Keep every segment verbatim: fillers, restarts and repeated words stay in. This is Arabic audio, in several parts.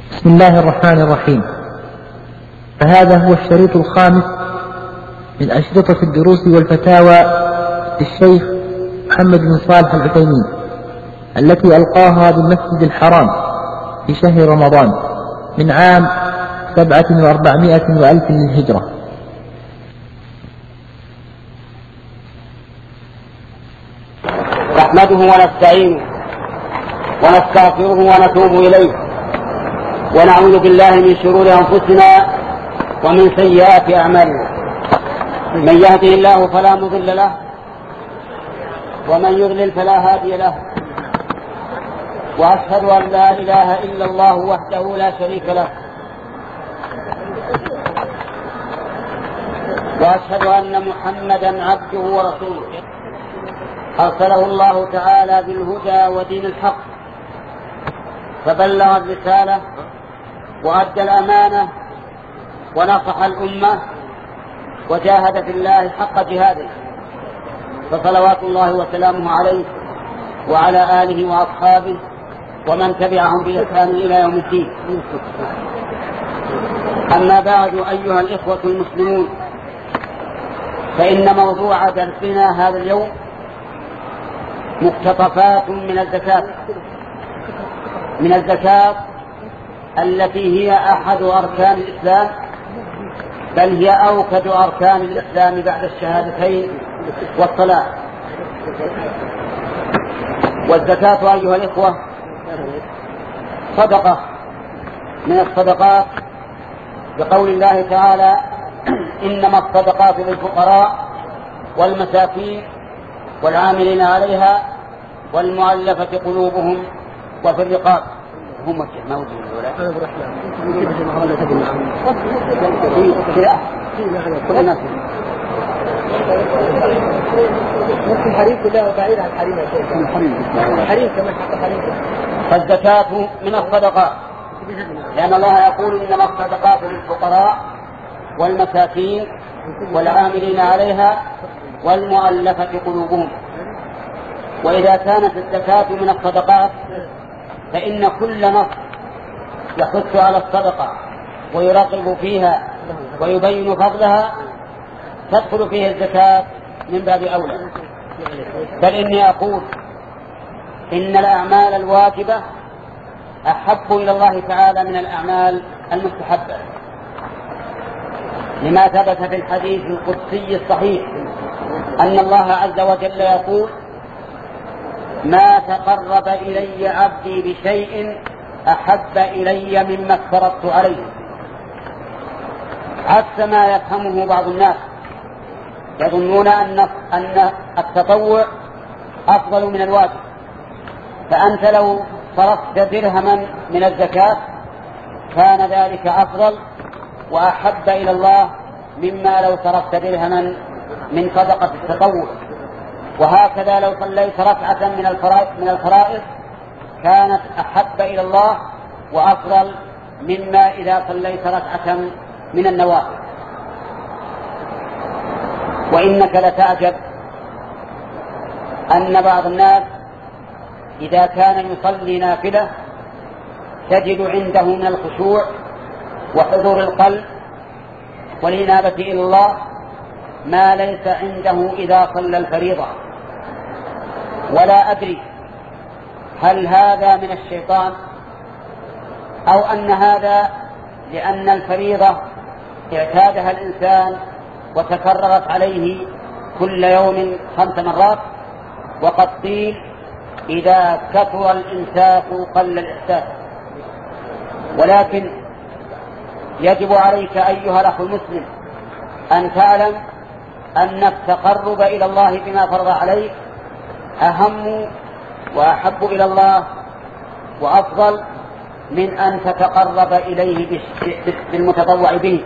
بسم الله الرحمن الرحيم. فهذا هو الشريط الخامس من أشرطة الدروس والفتاوى للشيخ محمد بن صالح العثيمين التي ألقاها بالمسجد الحرام في شهر رمضان من عام سبعة وأربعمائة وألف للهجرة. نحمده ونستعينه ونستغفره ونتوب إليه ونعوذ بالله من شرور أنفسنا ومن سيئات أعمالنا. من يهده الله فلا مضل له ومن يضلل فلا هادي له، وأشهد أن لا إله إلا الله وحده لا شريك له، وأشهد أن محمدا عبده ورسوله أرسله الله تعالى بالهدى ودين الحق، فبلغ الرسالة وأدى الأمانة ونصح الأمة وجاهد في الله حق جهاده، فصلوات الله وسلامه عليه وعلى آله وأصحابه ومن تبعهم بإحسان إلى يوم الدين. أما بعد، أيها الإخوة المسلمون، فإن موضوع درسنا هذا اليوم مقتطفات من الزكاة من الزكاة التي هي أحد أركان الإسلام، بل هي أوكد أركان الإسلام بعد الشهادتين والصلاة. والزكاة أيها الإخوة صدقة من الصدقات، بقول الله تعالى: إنما الصدقات للفقراء والمساكين والعاملين عليها والمؤلفة قلوبهم وفي الرقاب. هم موجودين ولا؟ أنا بروح لا. كل الناس. نفس الحريم كلها بعيد عن الحريم يا شيخ. الحريم كمان حتى حريم. فالزكاة من الصدقات، لأن الله يقول: إنما الصدقات للفقراء والمساكين والعاملين عليها والمؤلفة قلوبهم. وإذا كانت الزكاة من الصدقات فإن كل نص يحث على الصدقة ويرغب فيها ويبين فضلها تدخل فيه الزكاة من باب أولى. بل إني أقول إن الأعمال الواجبة أحب إلى الله تعالى من الأعمال المستحبة، لما ثبت في الحديث القدسي الصحيح أن الله عز وجل يقول: ما تقرب إلي عبدي بشيء أحب إلي مما افترضت عليه، عكس ما يفهمه بعض الناس، يظنون أن أن التطوع أفضل من الواجب. فأنت لو صرفت درهما من الزكاة كان ذلك أفضل وأحب إلى الله مما لو صرفت درهما من صدقة التطوع. وهكذا لو صليت ركعة من الفرائض من الفرائض كانت أحب إلى الله وأفضل مما إذا صليت ركعة من النوافل. وإنك لتعجب أن بعض الناس إذا كان يصلي نافلة تجد عنده من الخشوع وحضور القلب والإنابة إلى الله ما ليس عنده إذا صلى الفريضة. ولا أدري هل هذا من الشيطان أو أن هذا لأن الفريضة اعتادها الإنسان وتكررت عليه كل يوم خمس مرات. وقد قيل: إذا كثر الإنساك قل الإحساس. ولكن يجب عليك أيها الأخ المسلم أن تعلم أن التقرب إلى الله بما فرض عليك أهم وأحب إلى الله وأفضل من أن تتقرب إليه بالمتطوع به،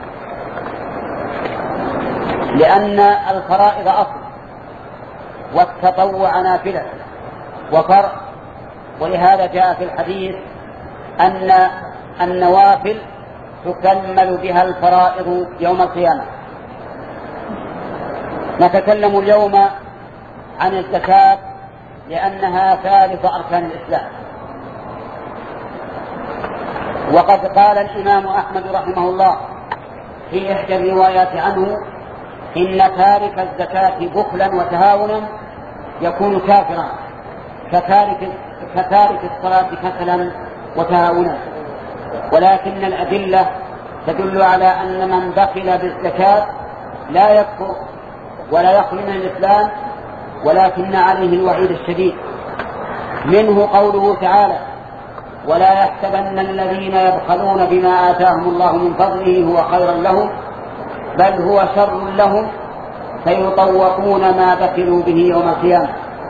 لأن الفرائض أصل والتطوع نافلة وفرع. ولهذا جاء في الحديث أن النوافل تكمل بها الفرائض يوم القيامة. نتكلم اليوم عن الزكاة لأنها ثالث أركان الإسلام. وقد قال الإمام أحمد رحمه الله في إحدى الروايات عنه إن تارك الزكاة بخلا وتهاونا يكون كافرا كتارك, كتارك الصلاة كسلا وتهاونا. ولكن الأدلة تدل على أن من بخل بالزكاة لا يكفر ولا يخرج من الإسلام، ولكن عليه الوعيد الشديد. منه قوله تعالى: ولا يحسبن الذين يبخلون بما آتاهم الله من فضله هو خيرا لهم بل هو شر لهم سيطوقون ما بخلوا به يوم القيامة.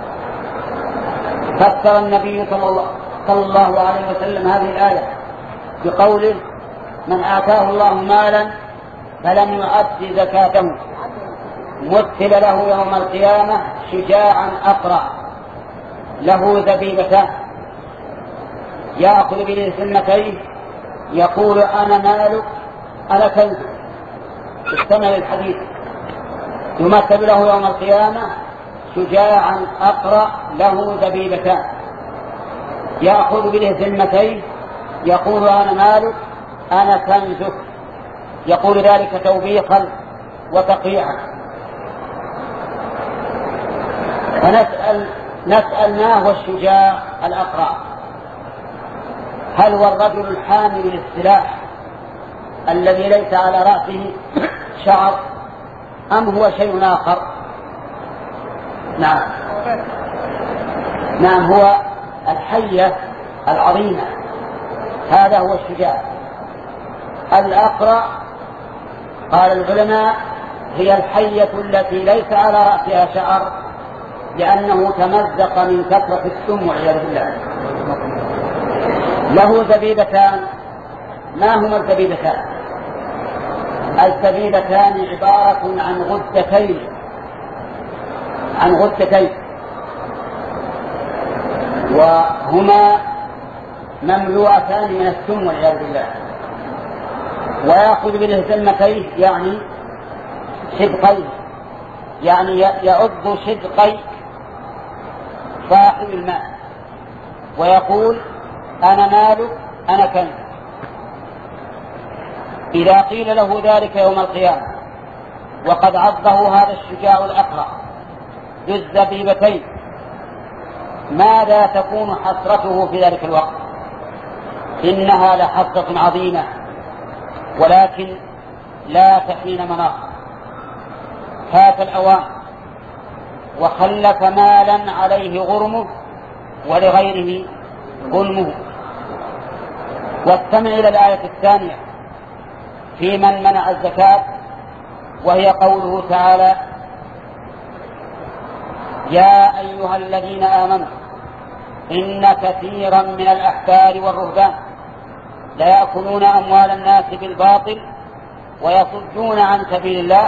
فسر النبي صلى الله عليه وسلم هذه الآية بقوله: من آتاه الله مالا فلم يؤد زكاته مثل له يوم القيامة شجاعا أقرع له ذبيبتان يأخذ بذمتيه يقول: أنا مالك أنا كنزك. استمع للحديث: يمثل له يوم القيامة شجاعا أقرع له ذبيبتان يأخذ بذمتيه يقول: أنا مالك أنا كنزك. يقول ذلك توبيخا وتقييعا. فنسأل نسأل ما هو الشجاع الأقرع؟ هل هو الرجل الحامل للسلاح الذي ليس على رأسه شعر أم هو شيء آخر؟ نعم نعم هو الحية العظيمة، هذا هو الشجاع. الأقرع قال العلماء هي الحية التي ليس على رأسها شعر لأنه تمزق من كثرة السم والعياذ بالله. له زبيبتان. ما هما الزبيبتان؟ الزبيبتان عبارة عن غدتين عن غدتين وهما مملوءتان من السم والعياذ بالله. ويأخذ بالهزمتين يعني شدقين، يعني يعض شدقي صاحب الماء ويقول: أنا مالك أنا كنزك. إذا قيل له ذلك يوم القيامة وقد عضه هذا الشجاع الأقرع بالزبيبتين ماذا تكون حسرته في ذلك الوقت؟ إنها لحسرة عظيمة، ولكن لا تحين مناص. فات الأوان وخلف مالا عليه غرمه ولغيره غنمه. واستمع إلى الآية الثانية في من منع الزكاة، وهي قوله تعالى: يا أيها الذين آمنوا إن كثيرا من الأحبار والرهبان ليأكلون أموال الناس بالباطل ويصدون عن سبيل الله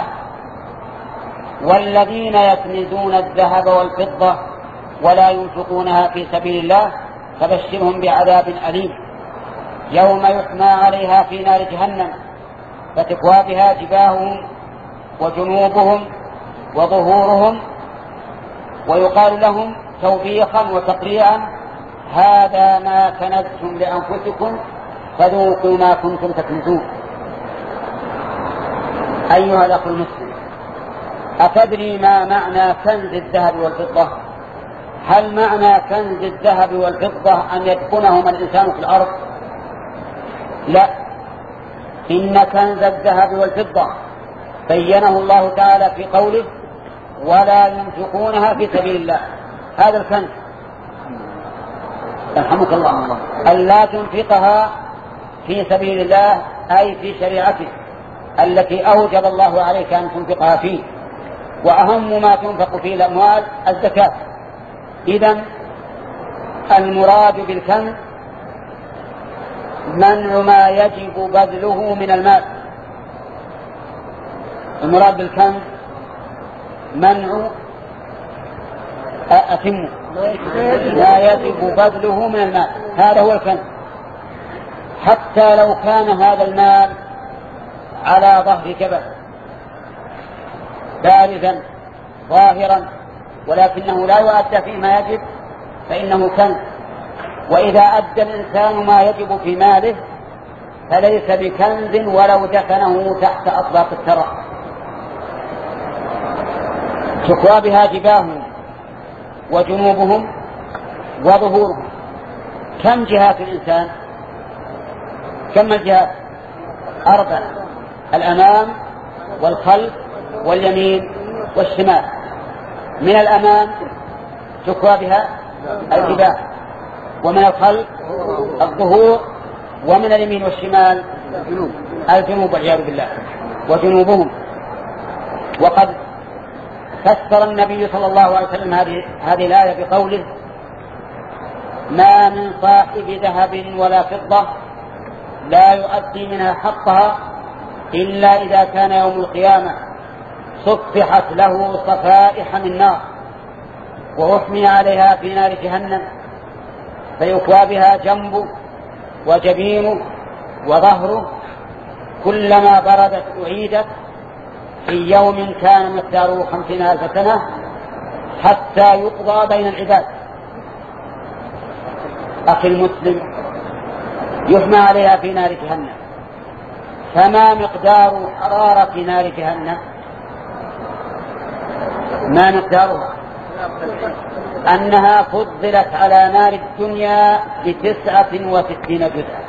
والذين يكنزون الذهب والفضة ولا ينفقونها في سبيل الله فبشرهم بعذاب أليم يوم يحمى عليها في نار جهنم فتكوى بها جباههم وجنوبهم وظهورهم ويقال لهم توبيخا وتقريعا: هذا ما كنزتم لأنفسكم فذوقوا ما كنتم تكنزون. أيها الأخ المسلم، أتدري ما معنى كنز الذهب والفضة؟ هل معنى كنز الذهب والفضة أن يدفنهما الإنسان في الأرض؟ لا، إن كنز الذهب والفضة بينه الله تعالى في قوله: ولا ينفقونها في سبيل الله. هذا الكنز يرحمك الله أن لا تنفقها في سبيل الله أي في شريعته التي أوجب الله عليك أن تنفقها فيه، وأهم ما تنفق فيه الأموال الزكاة. إذن المراد بالكنز منع ما يجب بذله من المال. المراد بالكنز منع أتم ما يجب بذله من المال، هذا هو الكنز. حتى لو كان هذا المال على ظهر جبل بارزا ظاهرا ولكنه لا يؤدى فيه ما يجب فإنه كنز. وإذا أدى الإنسان ما يجب في ماله فليس بكنز ولو دفنه تحت أطباق الثرى. تكوى بها جباههم وجنوبهم وظهورهم. كم جهات الإنسان؟ كم الجهات؟ أربع: الأمام والخلف واليمين والشمال. من الأمام تكوى بها الجباه، ومن الخلف الظهور، ومن اليمين والشمال الجنوب والعياذ بالله وجنوبهم. وقد فسر النبي صلى الله عليه وسلم هذه هذه الآية بقوله: ما من صاحب ذهب ولا فضة لا يؤدي منها حقها إلا إذا كان يوم القيامة صفحت له صفائح من نار وأحمي عليها في نار جهنم فيكوى بها جنبه وجبينه وظهره كلما بردت أعيدت في يوم كان مقداره خمسين ألف سنة حتى يقضى بين العباد. أخي المسلم، يحمى عليها في نار جهنم، فما مقدار حرارة نار جهنم؟ ما مقدارها؟ أنها فضلت على نار الدنيا بتسعة وستين جزءا.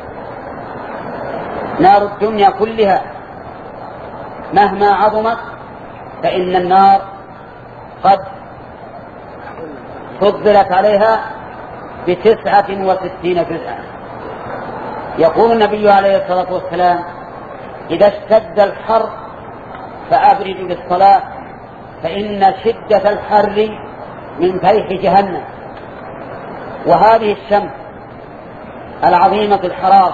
نار الدنيا كلها مهما عظمت فإن النار قد فضلت عليها بتسعة وستين جزءا. يقول النبي عليه الصلاة والسلام: إذا اشتد الحر فأبردوا بالصلاة فإن شدة الحر من فيح جهنم. وهذه الشمس العظيمة الحرارة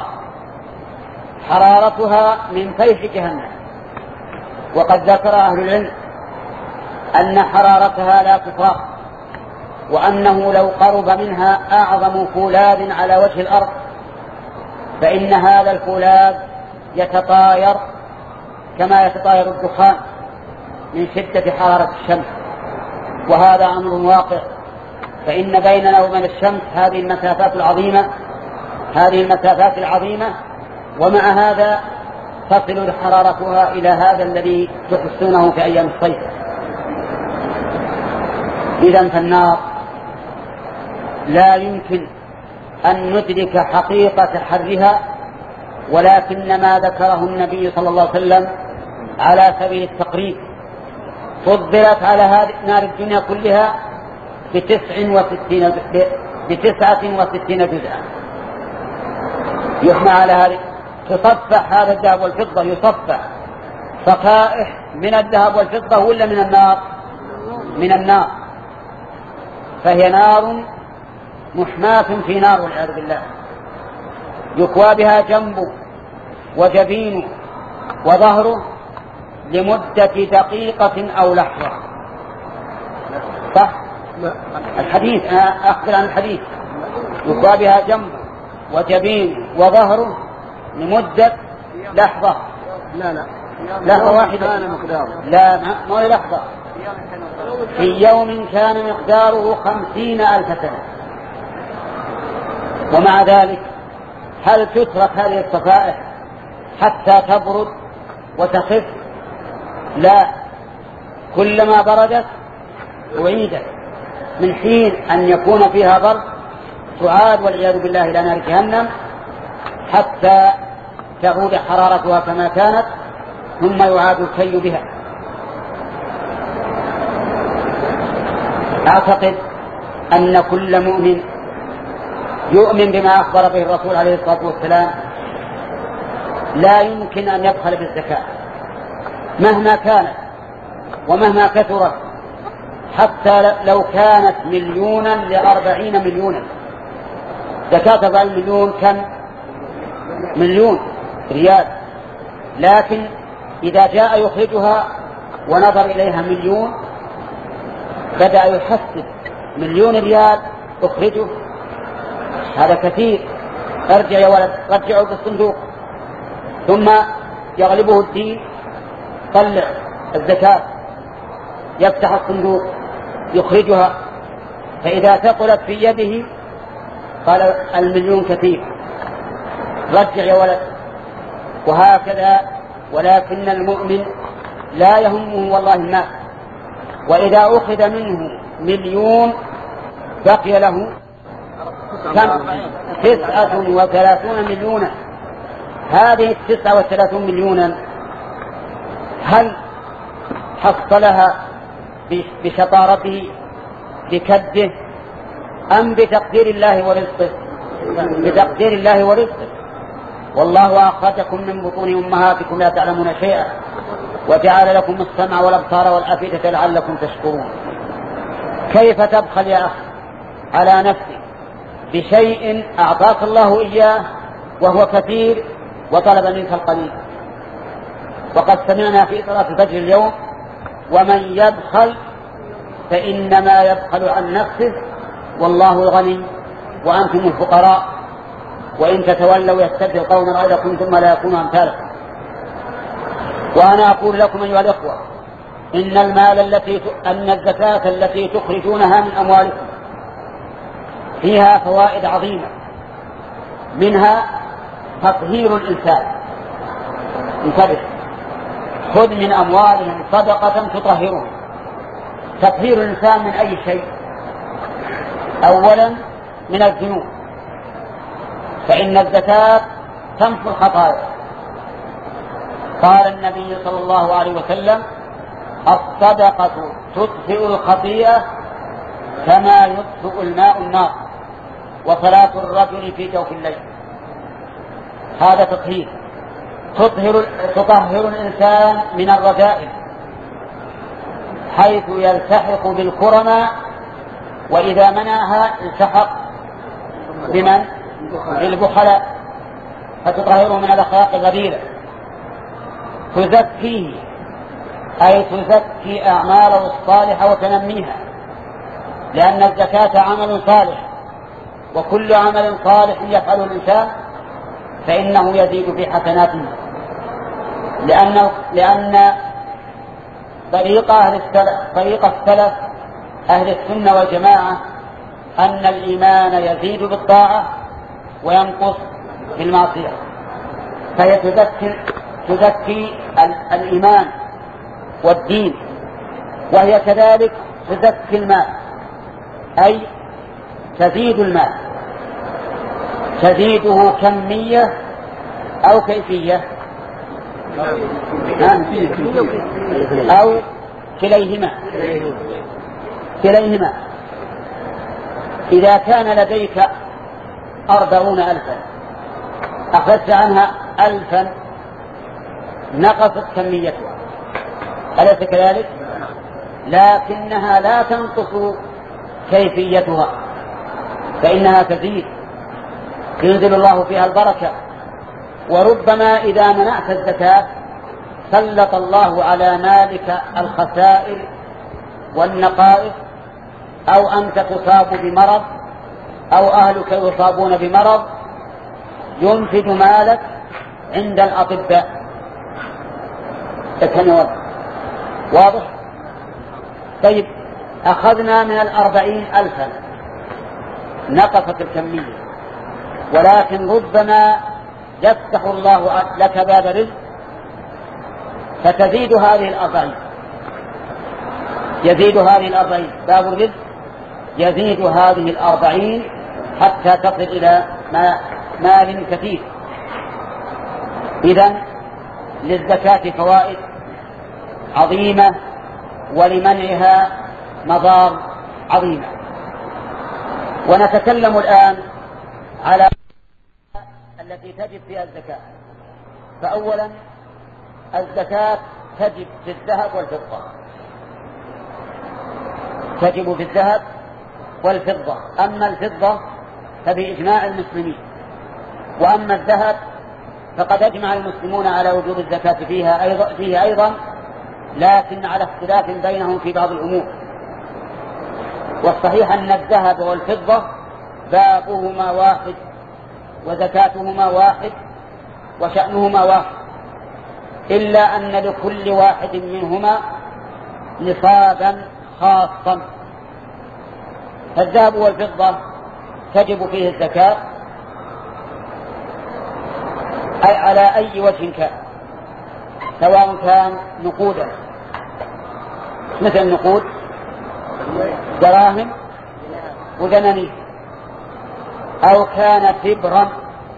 حرارتها من فيح جهنم. وقد ذكر أهل العلم أن حرارتها لا تطاق، وأنه لو قرب منها أعظم فولاذ على وجه الأرض فإن هذا الفولاذ يتطاير كما يتطاير الدخان من شدة حرارة الشمس. وهذا أمر واقع، فإن بيننا وبين الشمس هذه المسافات العظيمة هذه المسافات العظيمة ومع هذا تصل حرارتها إلى هذا الذي تحسونه في أيام الصيف. إذن فالنار لا يمكن أن ندرك حقيقة حرها، ولكن ما ذكره النبي صلى الله عليه وسلم على سبيل التقريب. فضلت على هذه نار الدنيا كلها بتسع وستين بتسعة وستين جزءا. يحمى على هذه، تصفح هذا الذهب والفضة، يصفح صفائح من الذهب والفضة ولا من النار؟ من النار. فهي نار محماة في نار والعياذ بالله. يكوى بها جنبه وجبينه وظهره لمدة دقيقة أو لحظة. صح؟ الحديث، أنا أخبر عن الحديث. يكوى بها جنبه وجبينه وظهره لمدة لحظة. لا لا لحظة واحدة. لا ما هي لحظة. في يوم كان مقداره خمسين ألف سنة. ومع ذلك هل تترك هذه الصفائح حتى تبرد وتخف؟ لا، كلما بردت أعيدت. من حين أن يكون فيها برد تعاد والعياذ بالله إلى نار جهنم حتى تعود حرارتها كما كانت، ثم يعاد الكي بها. أعتقد أن كل مؤمن يؤمن بما أخبر به الرسول عليه الصلاة والسلام لا يمكن أن يبخل بالزكاة مهما كانت ومهما كثرت، حتى لو كانت مليونا لأربعين مليونا. زكاة أربعين مليون كم؟ مليون ريال. لكن إذا جاء يخرجها ونظر إليها مليون بدأ يحسب مليون ريال أخرجه، هذا كثير، ارجع يا ولد رجعه بالصندوق. ثم يغلبه الدين، طلع الزكاة، يفتح الصندوق يخرجها، فإذا ثقلت في يده قال المليون كثير، رجع يا ولد، وهكذا. ولكن المؤمن لا يهمه والله المال، وإذا أخذ منه مليون بقي له تسعة وثلاثون مليونا. هذه التسعة وثلاثون مليونا هل حصلها بشطارته بكده أم بتقدير الله ورزقه؟ بتقدير الله ورزقه. والله أخرجكم من بطون أمهاتكم لا تعلمون شيئا وجعل لكم السمع والأبصار والأفئدة لعلكم تشكرون. كيف تبخل يا أخي على نفسك بشيء أعطاك الله إياه وهو كثير وطلب منك القليل؟ وقد سمعنا في صلاة الفجر اليوم: ومن يبخل فإنما يبخل عن نفسه والله الغني وأنتم الفقراء وإن تتولوا يستبدل قوما غيركم ثم لا يكونوا أمثالكم. وأنا أقول لكم أيها الإخوة إن المال التي أن الزكاة التي تخرجونها من أموالكم فيها فوائد عظيمة، منها تطهير الإنسان. انتبه، خذ من أموالهم صدقة تطهرهم. تطهير الإنسان من أي شيء؟ أولا من الذنوب، فإن الزكاة تمحو الخطايا. قال النبي صلى الله عليه وسلم: الصدقة تطفئ الخطيئة كما يطفئ الماء النار، وصلاة الرجل في جوف الليل. هذا تطهير. تطهر, تطهر الإنسان من الرذائل حيث يلتحق بالكرماء، وإذا منعها التحق بمن؟ بالبخلاء، فتطهره من الأخلاق الغبيرة. تزكيه أي تزكي أعماله الصالحة وتنميها، لأن الزكاة عمل صالح، وكل عمل صالح يفعله الإنسان فإنه يزيد في حسناته، لأن لأن طريق أهل السلف طريق السلف أهل السنة والجماعة أن الإيمان يزيد بالطاعة وينقص بالمعصية، فهي تزكي تزكي الإيمان والدين، وهي كذلك تزكي المال، أي تزيد المال، تزيده كمية أو كيفية أو كليهما كليهما إذا كان لديك أربعون ألفا أخذت عنها ألفا نقصت كميتها، أليس كذلك؟ لكنها لا تنقص كيفيتها، فإنها تزيد، ينزل الله فيها البركة. وربما إذا منعت الزكاة سلط الله على مالك الخسائر والنقائص، أو أنت تصاب بمرض أو أهلك يصابون بمرض ينفد مالك عند الأطباء. واضح؟ طيب، أخذنا من الأربعين ألفا نقصت الكمية، ولكن ربما يفتح الله لك باب رزق فتزيد هذه الأربعين يزيد هذه الأربعين باب الرزق يزيد هذه الأربعين حتى تصل إلى مال كثير. إذن للزكاة فوائد عظيمة ولمنعها مضار عظيمة. ونتكلم الآن على التي تجب فيها الزكاة. فأولا الزكاة تجب في الذهب والفضة، تجب في الذهب والفضة. أما الفضة فبإجماع المسلمين، وأما الذهب فقد أجمع المسلمون على وجوب الزكاة فيها أيضا, فيه أيضا لكن على اختلاف بينهم في بعض الأمور. والصحيح أن الذهب والفضة بابهما واحد وزكاتهما واحد وشأنهما واحد، إلا أن لكل واحد منهما نصابا خاصا. فالذهب والفضة تجب فيه الزكاة. أي على أي وجه كان، سواء كان نقودا مثل النقود دراهم ودنانير، أو كان تبرا.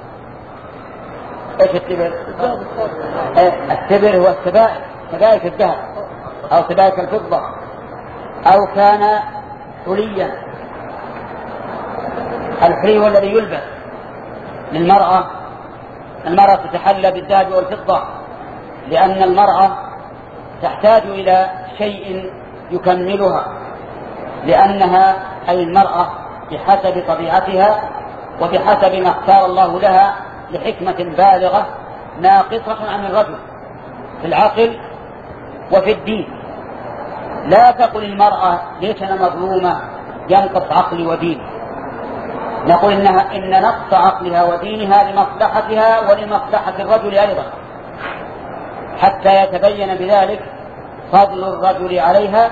ايش التبر؟ التبر هو السبائك، سبائك الذهب أو سبائك الفضة، أو كان حليا. الحلي هو الذي يلبس للمرأة. المرأة تتحلى بالذهب والفضة لأن المرأة تحتاج إلى شيء يكملها، لأنها أي المرأة بحسب طبيعتها وبحسب ما اختار الله لها لحكمة بالغة ناقصة عن الرجل في العقل وفي الدين. لا تقل المرأة ليش أنا مظلومة ينقص عقلي وديني، نقول إنها إن نقص عقلها ودينها لمصلحتها ولمصلحة الرجل أيضا، حتى يتبين بذلك فضل الرجل عليها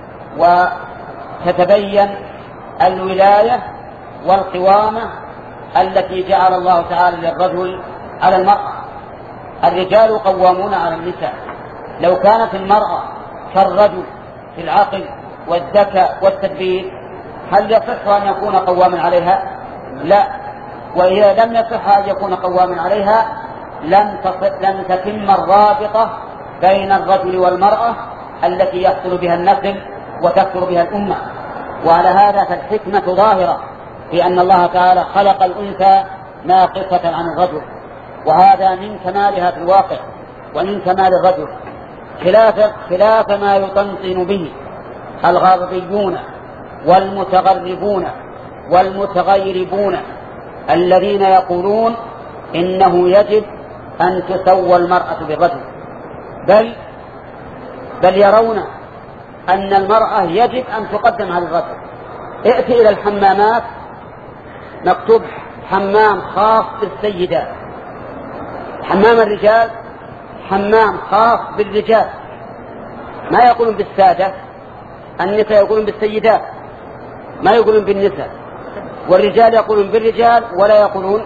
وتتبين الولاية والقوامة التي جعل الله تعالى للرجل على المرأة. الرجال قوامون على النساء. لو كانت المرأة كالرجل في العقل والذكاء والتدبير هل يصح أن يكون قواما عليها؟ لا. وإذا لم يصح أن يكون قواما عليها لن لن تتم الرابطة بين الرجل والمرأة التي يحصل بها النسل وتكثر بها الأمة. وعلى هذا فالحكمة ظاهرة في أن الله تعالى خلق الأنثى ناقصة عن الرجل، وهذا من كمالها في الواقع ومن كمال الرجل، خلاف خلاف ما يطنطن به الغربيون والمتغربون والمتغيربون الذين يقولون إنه يجب أن تسوى المرأة بالرجل، بل بل يرون أن المرأة يجب أن تقدم على الرجل. ائتي إلى الحمامات مكتوب حمام خاص بالسيدات، حمام الرجال حمام خاص بالرجال، ما يقولون بالسادة. النساء يقولون بالسيدات ما يقولون بالنساء، والرجال يقولون بالرجال ولا يقولون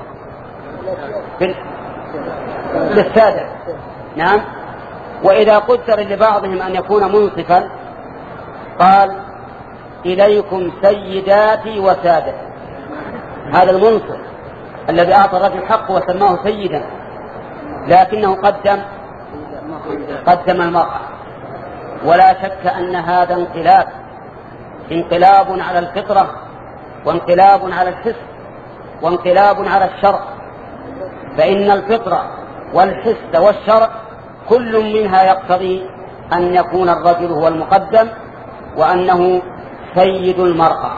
بالسادة. نعم. وإذا قدر لبعضهم أن يكون منصفا قال إليكم سيداتي وسادتي، هذا المنصف الذي أعطى الرجل حقه وسماه سيدا، لكنه قدم قدم المرأة. ولا شك أن هذا انقلاب انقلاب على الفطرة وانقلاب على الحس وانقلاب على الشرع، فإن الفطرة والحس والشرع كل منها يقتضي أن يكون الرجل هو المقدم وأنه سيد المرأة.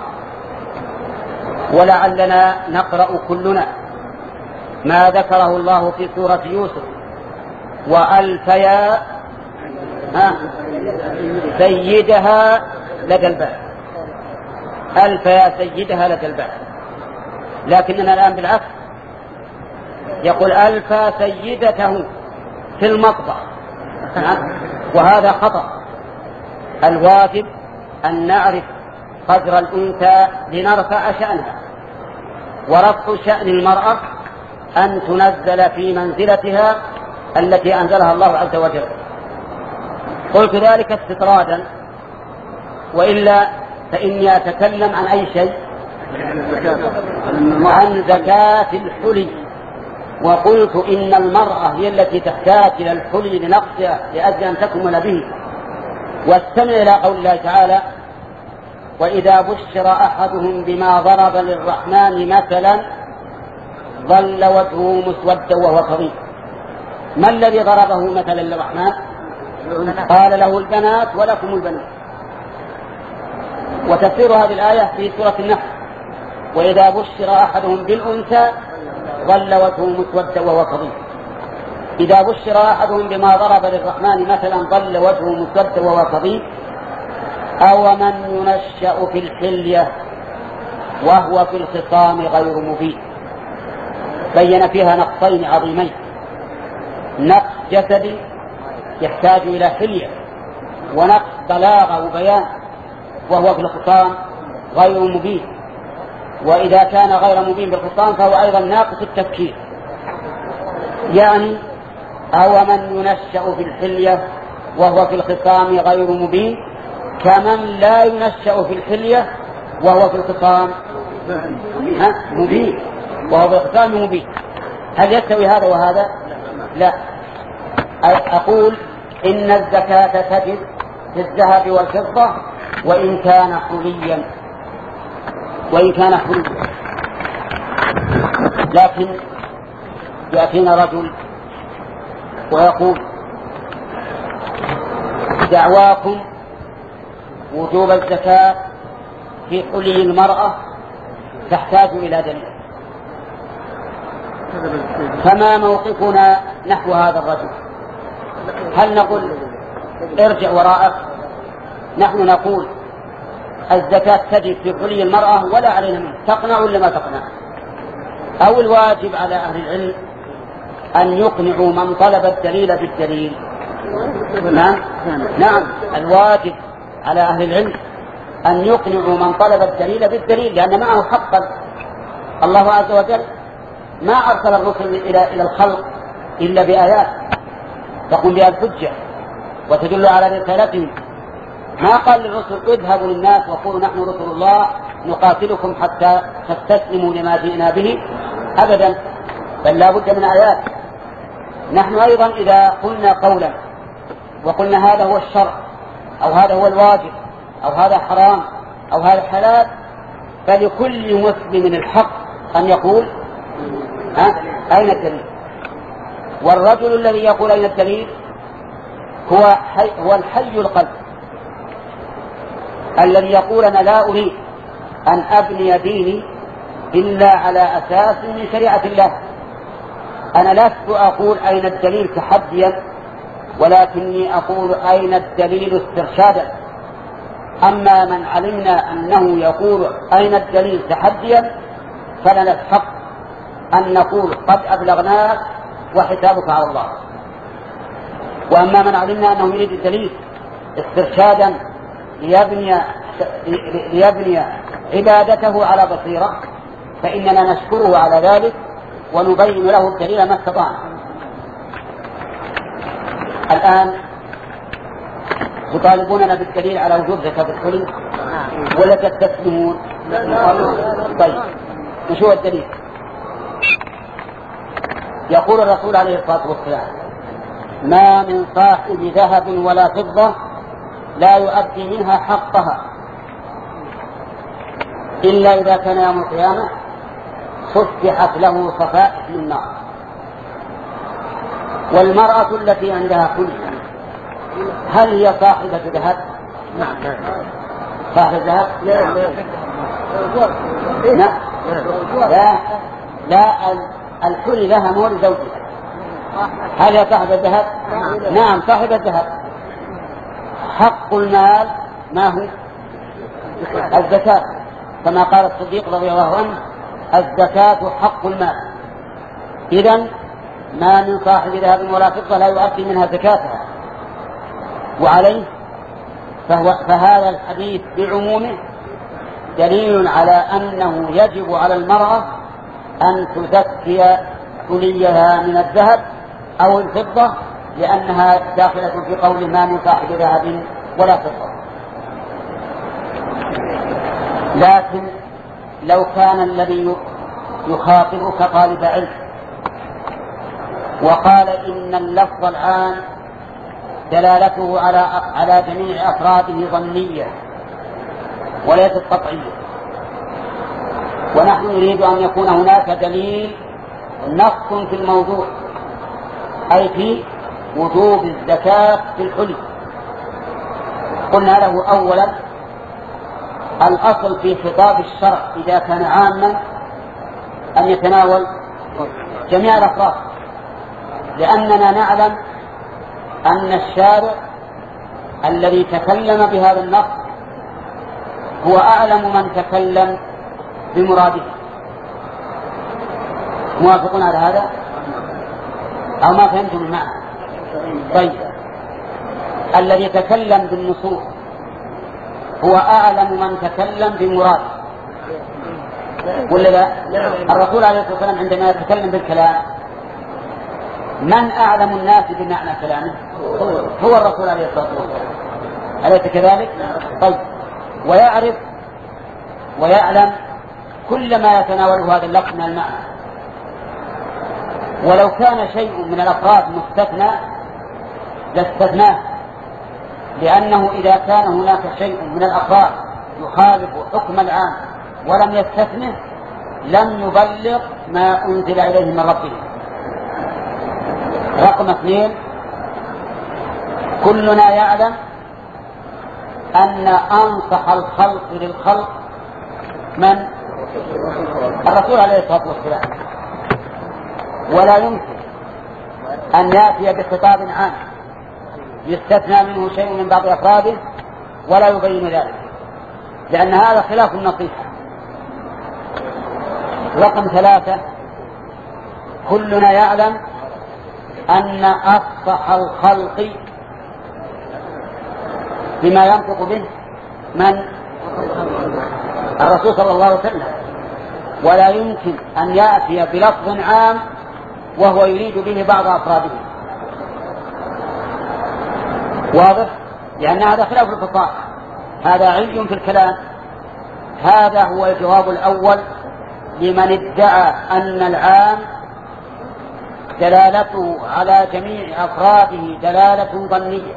ولعلنا نقرأ كلنا ما ذكره الله في سورة يوسف: وألفيا سيدها لدى الباب، ألفيا سيدها لدى الباب، لكننا الآن بالعكس يقول ألفى سيدته في المطبخ، وهذا خطأ. الواجب أن نعرف قدر الأنثى لنرفع شأنها، ورفع شأن المرأة أن تنزل في منزلتها التي أنزلها الله عز وجل. قلت ذلك استطرادا، وإلا فإني أتكلم عن أي شيء، عن زكاة الحلي. وقلت إن المرأة هي التي تحتاج إلى الحلي لنقصها لأجل أن تكمل به. واستمع إلى قول الله تعالى: وإذا بشر أحدهم بما ضرب للرحمن مثلا ظل وجهه مسودا وهو كظيم. ما الذي ضربه مثلا للرحمن؟ قال له البنات ولكم البنات. وتفسير هذه الآية في سورة النحل: وإذا بشر أحدهم بالأنثى ظل وجهه مسودا وهو كظيم. إذا بشر أحدهم بما ضرب للرحمن مثلا ظل وجهه مسودا وهو كظيم أو من ينشأ في الحلية وهو في الخصام غير مبين. بين فيها نقصين عظيمين: نقص جسدي يحتاج إلى حلية، ونقص بلاغة وبيان وهو في الخصام غير مبين. وإذا كان غير مبين بالخصام فهو أيضا ناقص التفكير. يعني أو من ينشأ في الحلية وهو في الخصام غير مبين كمن لا ينشأ في الحلية وهو في الخصام مبين وهو في الخصام مبين. هل يستوي هذا وهذا؟ لا. أقول إن الزكاة تجب في الذهب والفضة وإن كان حليا وإن كان حليا لكن يأتينا رجل ويقول دعواكم وجوب الزكاة في حلي المرأة تحتاج إلى دليل، فما موقفنا نحو هذا الرجل؟ هل نقول ارجع وراءك؟ نحن نقول الزكاة تجب في حلي المرأة ولا علينا منه، تقنع ولا ما تقنع؟ أو الواجب على أهل العلم أن يقنعوا من طلب الدليل بالدليل؟ نعم نعم الواجب على أهل العلم أن يقنعوا من طلب الدليل بالدليل، لأن معه حقا. الله عز وجل ما أرسل الرسل إلى إلى الخلق إلا بآيات تقوم بها الحجة وتدل على رسالتهم. ما قال للرسل اذهبوا للناس وقولوا نحن رسل الله نقاتلكم حتى تستسلموا لما جئنا به أبدا، بل لا بد من آيات. نحن أيضا إذا قلنا قولا وقلنا هذا هو الشرع أو هذا هو الواجب أو هذا حرام أو هذا حلال، فلكل مسلم الحق أن يقول ها أين الدليل؟ والرجل الذي يقول أين الدليل هو, حي هو الحي القلب الذي يقول أنا لا أريد أن أبني ديني إلا على أساس من شريعة الله. أنا لست أقول أين الدليل تحديا، ولكني أقول أين الدليل استرشادا. أما من علمنا أنه يقول أين الدليل تحديا فلنا الحق أن نقول قد أبلغناك وحسابك على الله. وأما من علمنا أنه يريد الدليل استرشادا ليبني, ليبني عبادته على بصيرة فإننا نشكره على ذلك ونبين له الدليل ما استطعنا. الآن تطالبوننا بالدليل على وجوب زكاة الحلي ولا تستسلمون؟ طيب نشوف الدليل. يقول الرسول عليه الصلاة والسلام ما من صاحب ذهب ولا فضة لا يؤدي منها حقها إلا إذا كان يوم القيامة فتحت له صفائح من نار. والمرأة التي عندها حلي هل هي صاحبة ذهب؟ نعم. صاحبة ذهب؟ لا لا لا الحلي لها مول زوجها. هل هي صاحبة ذهب؟ نعم صاحبة ذهب. حق المال ما هو؟ الزكاة، كما قال الصديق رضي الله عنه الزكاة حق المال. إذن ما من صاحب ذهب ولا فضة لا يؤدي منها زكاتها. وعليه فهو فهذا الحديث بعمومه دليل على أنه يجب على المرأة أن تزكي حليها من الذهب أو الفضة، لأنها داخلة في قول ما من صاحب ذهب ولا فضة. لكن لو كان الذي يخاطبك طالب علم وقال إن اللفظ الآن دلالته على على جميع أفراده ظنية وليست قطعية، ونحن نريد أن يكون هناك دليل نص في الموضوع أي في وجوب الزكاة في الحلي، قلنا له أولا الأصل في خطاب الشرع إذا كان عاما أن يتناول جميع الأفراد، لأننا نعلم أن الشارع الذي تكلم بهذا النص هو أعلم من تكلم بمراده. موافقون على هذا أو ما فهمتم المعنى؟ طيب الذي تكلم بالنصوص هو أعلم من تكلم بمراده ولا لا؟ الرسول عليه الصلاة والسلام عندما يتكلم بالكلام من أعلم الناس بمعنى كلامه؟ هو الرسول عليه الصلاة والسلام، أليس كذلك؟ طيب، ويعرف ويعلم كل ما يتناوله هذا اللفظ من المعنى. ولو كان شيء من الأفراد مستثنى لاستثناه، لأنه إذا كان هناك شيء من الأفراد يخالف حكم العام ولم يستثنه لم يبلغ ما أنزل إليه من ربه. رقم اثنين، كلنا يعلم أن أنصح الخلق للخلق من؟ الرسول عليه الصلاة والسلام، ولا يمكن أن يأتي بخطاب عام يستثنى منه شيء من بعض أفراده ولا يبين ذلك، لأن هذا خلاف النصيحة. رقم ثلاثة، كلنا يعلم أن أفصح الخلق بما ينطق به من؟ الرسول صلى الله عليه وسلم، ولا يمكن أن يأتي بلفظ عام وهو يريد به بعض أفراده. واضح؟ لأن هذا خلاف الفصاحة، هذا عي في الكلام. هذا هو الجواب الأول لمن ادعى أن العام دلالته على جميع أفراده دلالة ظنية.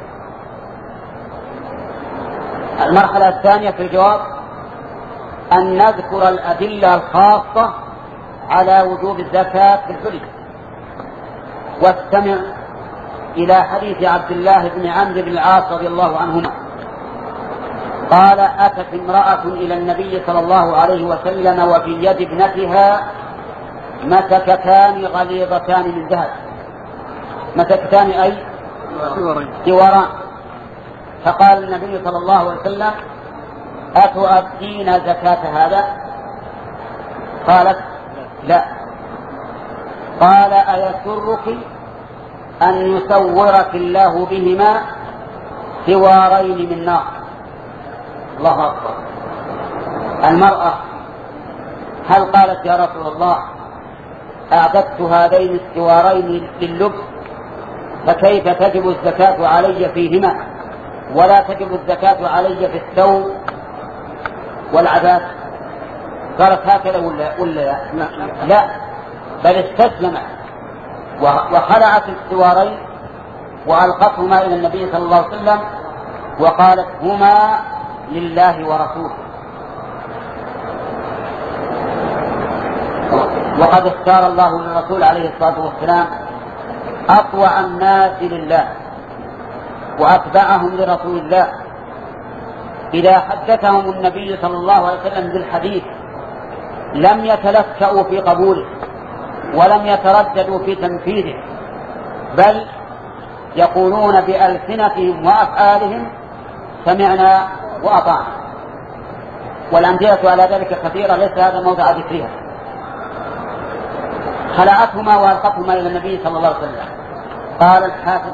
المرحلة الثانية في الجواب أن نذكر الأدلة الخاصة على وجوب الزكاة في الحلي. واستمع إلى حديث عبد الله بن عمرو بن العاص رضي الله عنهما قال: أتت امرأة إلى النبي صلى الله عليه وسلم وفي يد ابنتها مسكتان غليظتان من ذهب. مسكتان أي سواران. فقال النبي صلى الله عليه وسلم: أتؤدين زكاة هذا؟ قالت: لا. قال: أيسرك أن يسورك الله بهما سوارين من نار؟ الله أكبر. المرأة هل قالت: يا رسول الله أعددت هذين السوارين لللبس فكيف تجب الزكاة علي فيهما ولا تجب الزكاة علي في الثوب والعباس؟ قالت: هكذا ولا, ولا لا؟ لا، بل استسلمت وخلعت السوارين وألقتهما إلى النبي صلى الله عليه وسلم وقالت: هما لله ورسوله. وقد اختار الله للرسول عليه الصلاة والسلام أطوع الناس لله وأتبعهم لرسول الله. إذا حدثهم النبي صلى الله عليه وسلم بالحديث لم يتلكأوا في قبوله ولم يترددوا في تنفيذه، بل يقولون بألسنتهم وأفعالهم: سمعنا وأطعنا. والأمثلة على ذلك كثيرة، ليس هذا موضع ذكرها. خلعتهما وألقتهما إلى النبي صلى الله عليه وسلم. قال الحافظ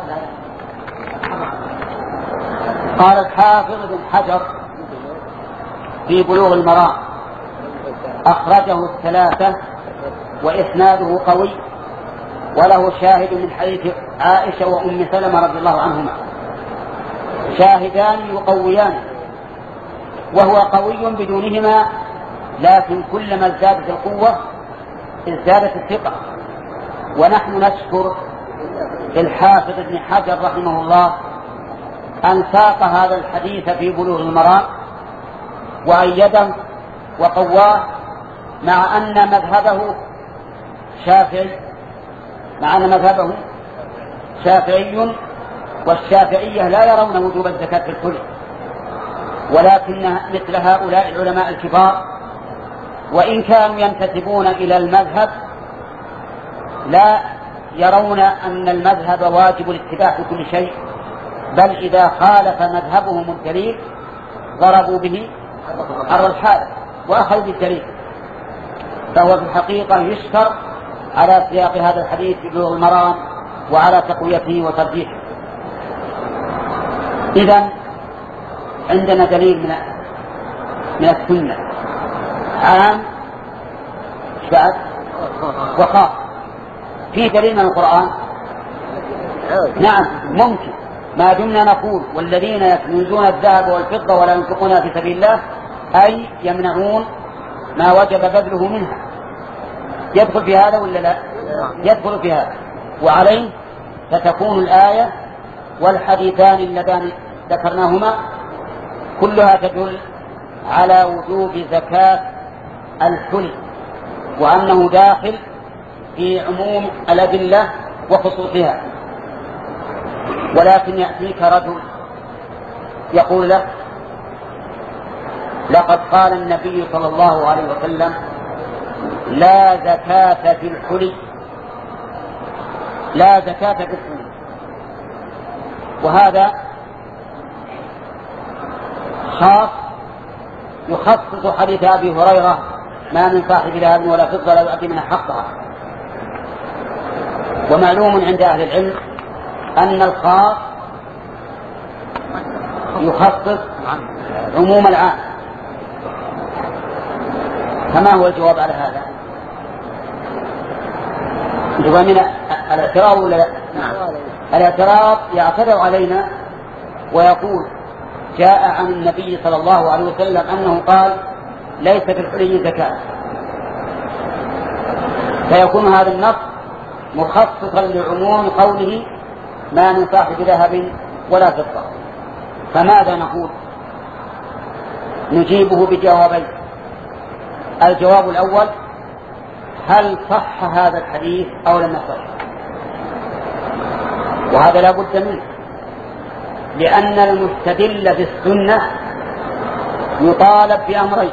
قال الحافظ بن حجر في بلوغ المرام: أخرجه الثلاثة وإسناده قوي وله شاهد من حديث عائشة وأم سلمة رضي الله عنهما، شاهدان يقويان، وهو قوي بدونهما، لكن كلما ازدادت القوة ازدادت الثقة. ونحن نشكر الحافظ ابن حجر رحمه الله أن ساق هذا الحديث في بلوغ المرام وأيده وقواه، مع أن مذهبه شافعي مع أن مذهبه شافعي والشافعية لا يرون وجوب الزكاة في الكل، ولكن مثل هؤلاء العلماء الكبار وإن كانوا ينتسبون إلى المذهب لا يرون أن المذهب واجب الاتباع في كل شيء، بل إذا خالف مذهبهم الدليل ضربوا به أرض الحائط وأخذوا بالدليل. فهو في الحقيقة يشكر على سياق هذا الحديث في بلوغ المرام وعلى تقويته وترجيحه. إذن عندنا دليل من من السنة عام بعد وخاص. في دليل من القرآن نعم ممكن، ما دمنا نقول والذين يكنزون الذهب والفضة ولا ينفقونها في سبيل الله، أي يمنعون ما وجب بذله منها. يدخل في هذا ولا لا؟ يدخل في هذا. وعليه فتكون الآية والحديثان اللذان ذكرناهما كلها تدل على وجوب زكاة الحلي، وأنه داخل في عموم الأدلة وخصوصها. ولكن يأتيك رجل يقول لك لقد قال النبي صلى الله عليه وسلم لا زكاة في الحلي، لا زكاة في الحلي، وهذا خاص يخصص حديث أبي هريرة ما من صاحب ذهب ولا فضة لا يؤتي منها حقها. ومعلوم عند أهل العلم أن الخاص يخصص عموم العام. فما هو الجواب على هذا؟ الجواب من الاعتراض ولا لا؟ الاعتراض يعترض علينا ويقول جاء عن النبي صلى الله عليه وسلم أنه قال ليس في الحلي زكاة، فيكون هذا النص مخصصا لعموم قوله ما من صاحب ذهب ولا فضة. فماذا نقول؟ نجيبه بجوابين. الجواب الأول: هل صح هذا الحديث أو لم يصح؟ وهذا لا بد منه، لأن المستدل بالسنة يطالب بأمرين: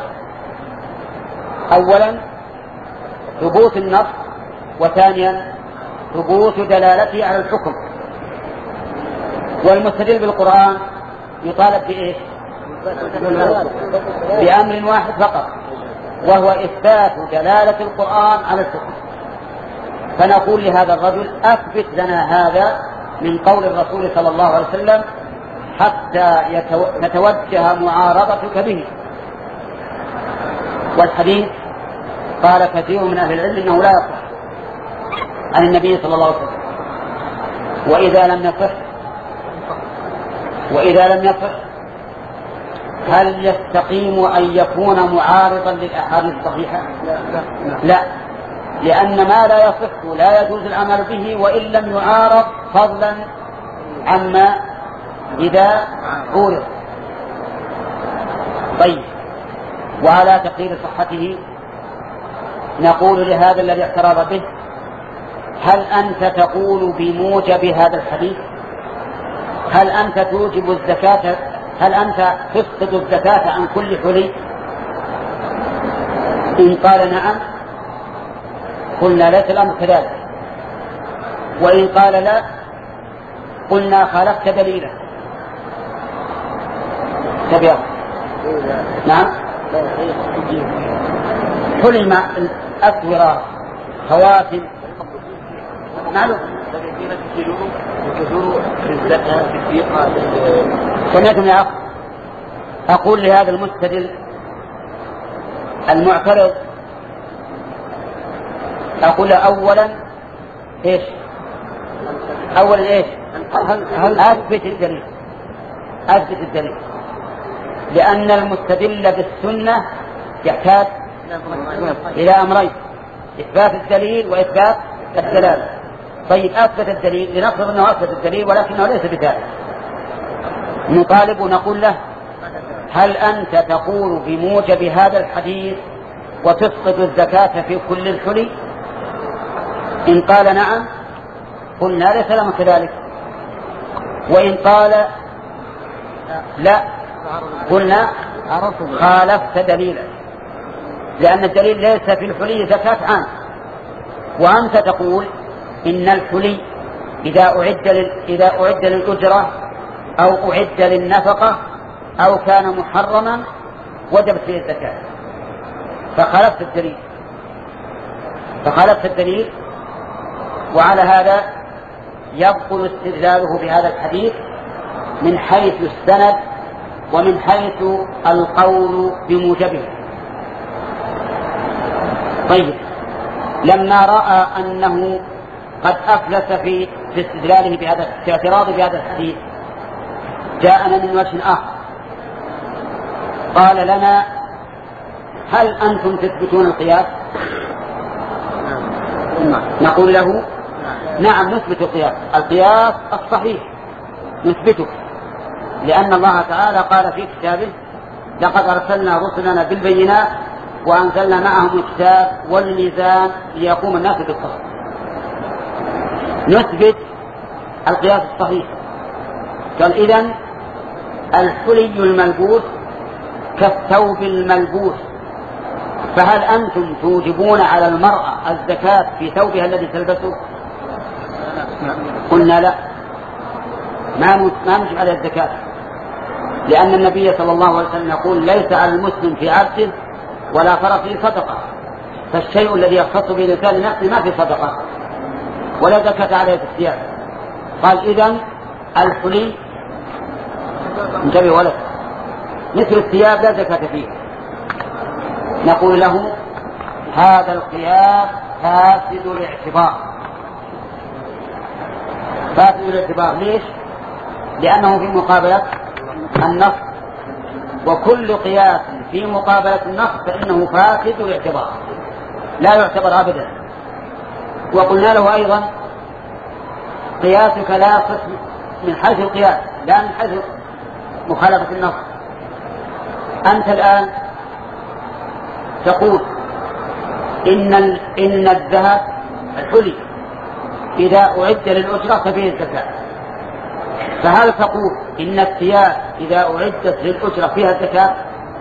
أولا ثبوت النص، وثانيا ثبوت دلالته على الحكم. والمستدل بالقرآن يطالب بإيش؟ بأمر واحد فقط، وهو إثبات دلالة القرآن على الحكم. فنقول لهذا الرجل: أثبت لنا هذا من قول الرسول صلى الله عليه وسلم حتى تتوجه معارضتك به. والحديث قال كثير من أهل العلم إنه لا يصح عن النبي صلى الله عليه وسلم. وإذا لم يصح وإذا لم يصح هل يستقيم أن يكون معارضا للأحاديث الصحيحة؟ لا، لأن ما لا يصح لا يجوز العمل به وإن لم يعارض، فضلا عما إذا عورض. طيب، وعلى تقرير صحته نقول لهذا الذي اعترض به: هل أنت تقول بموجب هذا الحديث؟ هل أنت توجب الزكاة؟ هل أنت تسقط الزكاة عن كل حلي؟ إن قال نعم قلنا ليس الأمر كذلك، وإن قال لا قلنا خالفت دليله. تبيض نعم حلي مع الأسورة خواتم معلوم. سمعتم يا أخ؟ أقول لهذا المستدل المعترض، أقول أولا إيش؟ أولا إيش؟ أثبت الدليل، أثبت الدليل، لأن المستدل بالسنة يحتاج إلى أمرين: إثبات الدليل وإثبات الدلالة. طيب، أثبت الدليل، لنفرض أنه أثبت الدليل ولكنه ليس بذلك، نطالب ونقول له: هل أنت تقول بموجب هذا الحديث وتسقط الزكاة في كل الحلي؟ إن قال نعم قلنا ليس لنا كذلك، وإن قال لا قلنا خالفت دليلا، لأن الدليل ليس في الحلي زكاة عام. وأنت تقول إن الحلي إذا أعد إذا أعد للأجرة أو أعد للنفقة أو كان محرما وجبت فيه الزكاة، فخالفت الدليل فخالفت الدليل وعلى هذا يبطل استدلاله بهذا الحديث من حيث السند ومن حيث القول بموجبه. طيب، لما رأى أنه قد أفلس في في استدلاله بهذا، في اعتراضه بهذا الحديث، جاءنا من وجه آخر قال لنا: هل أنتم تثبتون القياس؟ نقول له: نعم نثبت القياس، القياس الصحيح نثبته، لأن الله تعالى قال في كتابه: لقد أرسلنا رسلنا بالبينات وأنزلنا معهم الكتاب والميزان ليقوم الناس بالقسط. نثبت القياس الصحيح. قال: إذن الحلي الملبوس كالثوب الملبوس، فهل أنتم توجبون على المرأة الزكاة في ثوبها الذي تلبسه؟ قلنا: لا، ما ما نجب على الزكاة، لأن النبي صلى الله عليه وسلم يقول: ليس على المسلم في عبده ولا فرسه صدقة، فالشيء الذي يختص به الإنسان نفسه ما في صدقة ولا زكاة عليه في الثياب. قال: إذن الحلي انتبه ولد مثل الثياب لا زكاة فيه. نقول له: هذا القياس فاسد الاعتبار. فاسد الاعتبار ليش؟ لأنه في مقابلة النص، وكل قياس في مقابلة النص فإنه فاسد الاعتبار لا يعتبر أبدا. وقلنا له أيضا: قياسك لا يصح من حيث القياس لا من حيث مخالفة النص. أنت الآن تقول إن إن الذهب الحلي إذا أعد للأجرة ففيه الزكاة، فهل تقول إن الثياب إذا أعدت للأجرة فيها الزكاة؟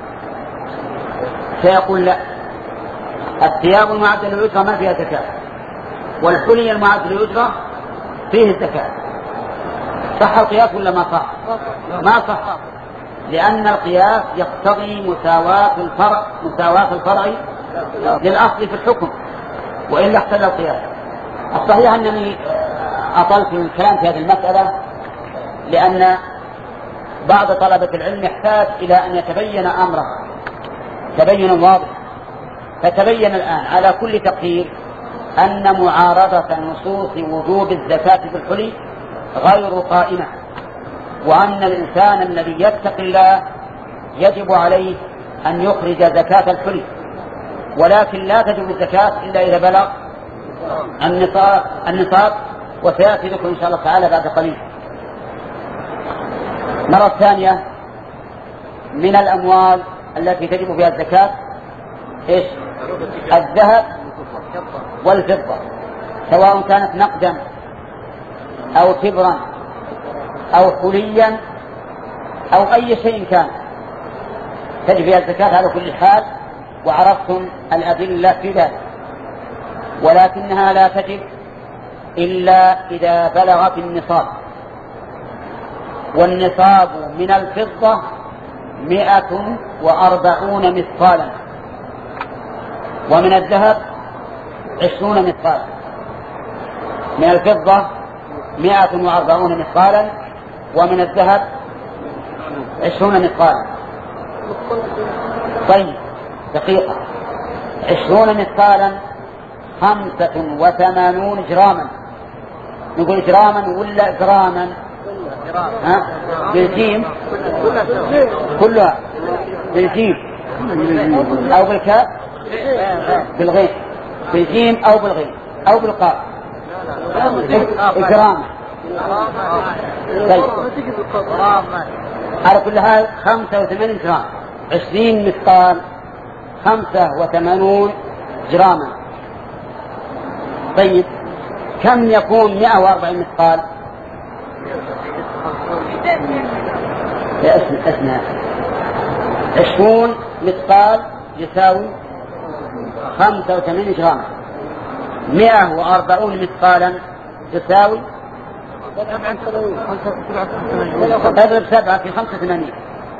سيقول: لا، الثياب المعدة للأجرة ما فيها زكاة، والحلي المعد للأجرة فيه الزكاة. صح القياس ولا ما صح؟ ما صح، لأن القياس يقتضي مساواة الفرع مساواة الفرع للأصل في الحكم، وإلا اختل القياس. الصحيح أنني أطلت الكلام في هذه المسألة لأن بعض طلبة العلم يحتاج إلى أن يتبين أمره تبين واضح. فتبين الآن على كل تقدير أن معارضة نصوص وجوب الزكاة بالحلي غير قائمة، وأن الإنسان الذي يتقي الله يجب عليه أن يخرج زكاة الحلي، ولكن لا تجب الزكاة إلا إذا بلغ النصاب, النصاب وسيأتي ذكر إن شاء الله تعالى بعد قليل. مرة ثانية من الأموال التي تجب فيها الزكاة إيش؟ الذهب والفضة، سواء كانت نقدا أو تبرا أو حليا أو أي شيء كان تجب فيها الزكاة على كل حال، وعرفتم الأدلة في ذلك. ولكنها لا تجب إلا إذا بلغت النصاب، والنصاب من الفضة مئة وأربعون مثقالا، ومن الذهب عشرون مثقالا. من الفضة مئة وأربعون مثقالا، ومن الذهب عشرون مثقالا. طيب دقيقة، عشرون مثقالا خمسة وثمانون جراما. نقول جراما ولا جراما؟ ها؟ بالجيم كلها بالجيم أو بالكاف بالغين، بالجيم أو بالغين أو بالقاف جراما. طيب على كل حال خمسة وثمانين جرام، عشرين مثقال خمسة وثمانون جراما. طيب كم يكون مئة وأربعين مثقال؟ لا اسمع اسمع عشرون مثقال يساوي خمسة وثمانين جراما، مئة وأربعون مثقالا تساوي اضرب سبعة في خمسة ثمانين،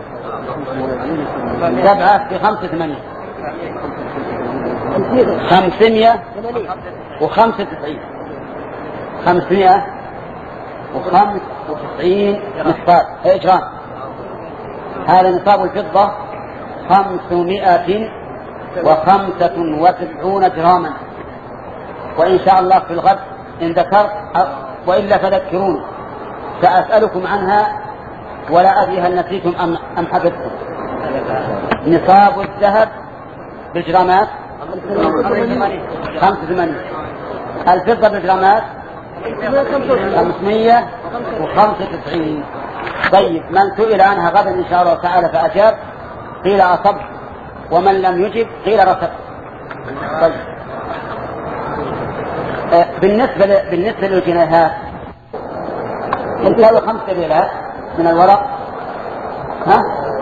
سبعة في خمسة ثمانين خمسمائة وخمسة وتسعين، خمسمائة وخمسة وتسعين مثقال جرام. هذا نصاب الفضة خمسمائة وخمسة وتسعون جراما. وإن شاء الله في الغد إن ذكرت وإلا فذكروني سأسألكم عنها ولا أدري هل نسيتم أم, أم حفظتم. نصاب الذهب بالجرامات خمسة وثمانين، الفضة بالجرامات خمسمية وخمسة وتسعين. طيب من سئل عنها غدا إن شاء الله تعالى فأجاب قيل أصبت، ومن لم يجب قيل رسبت. طيب آه بالنسبة بالنسبة للجنيهات يساوي خمسة ريالات من الورق. ها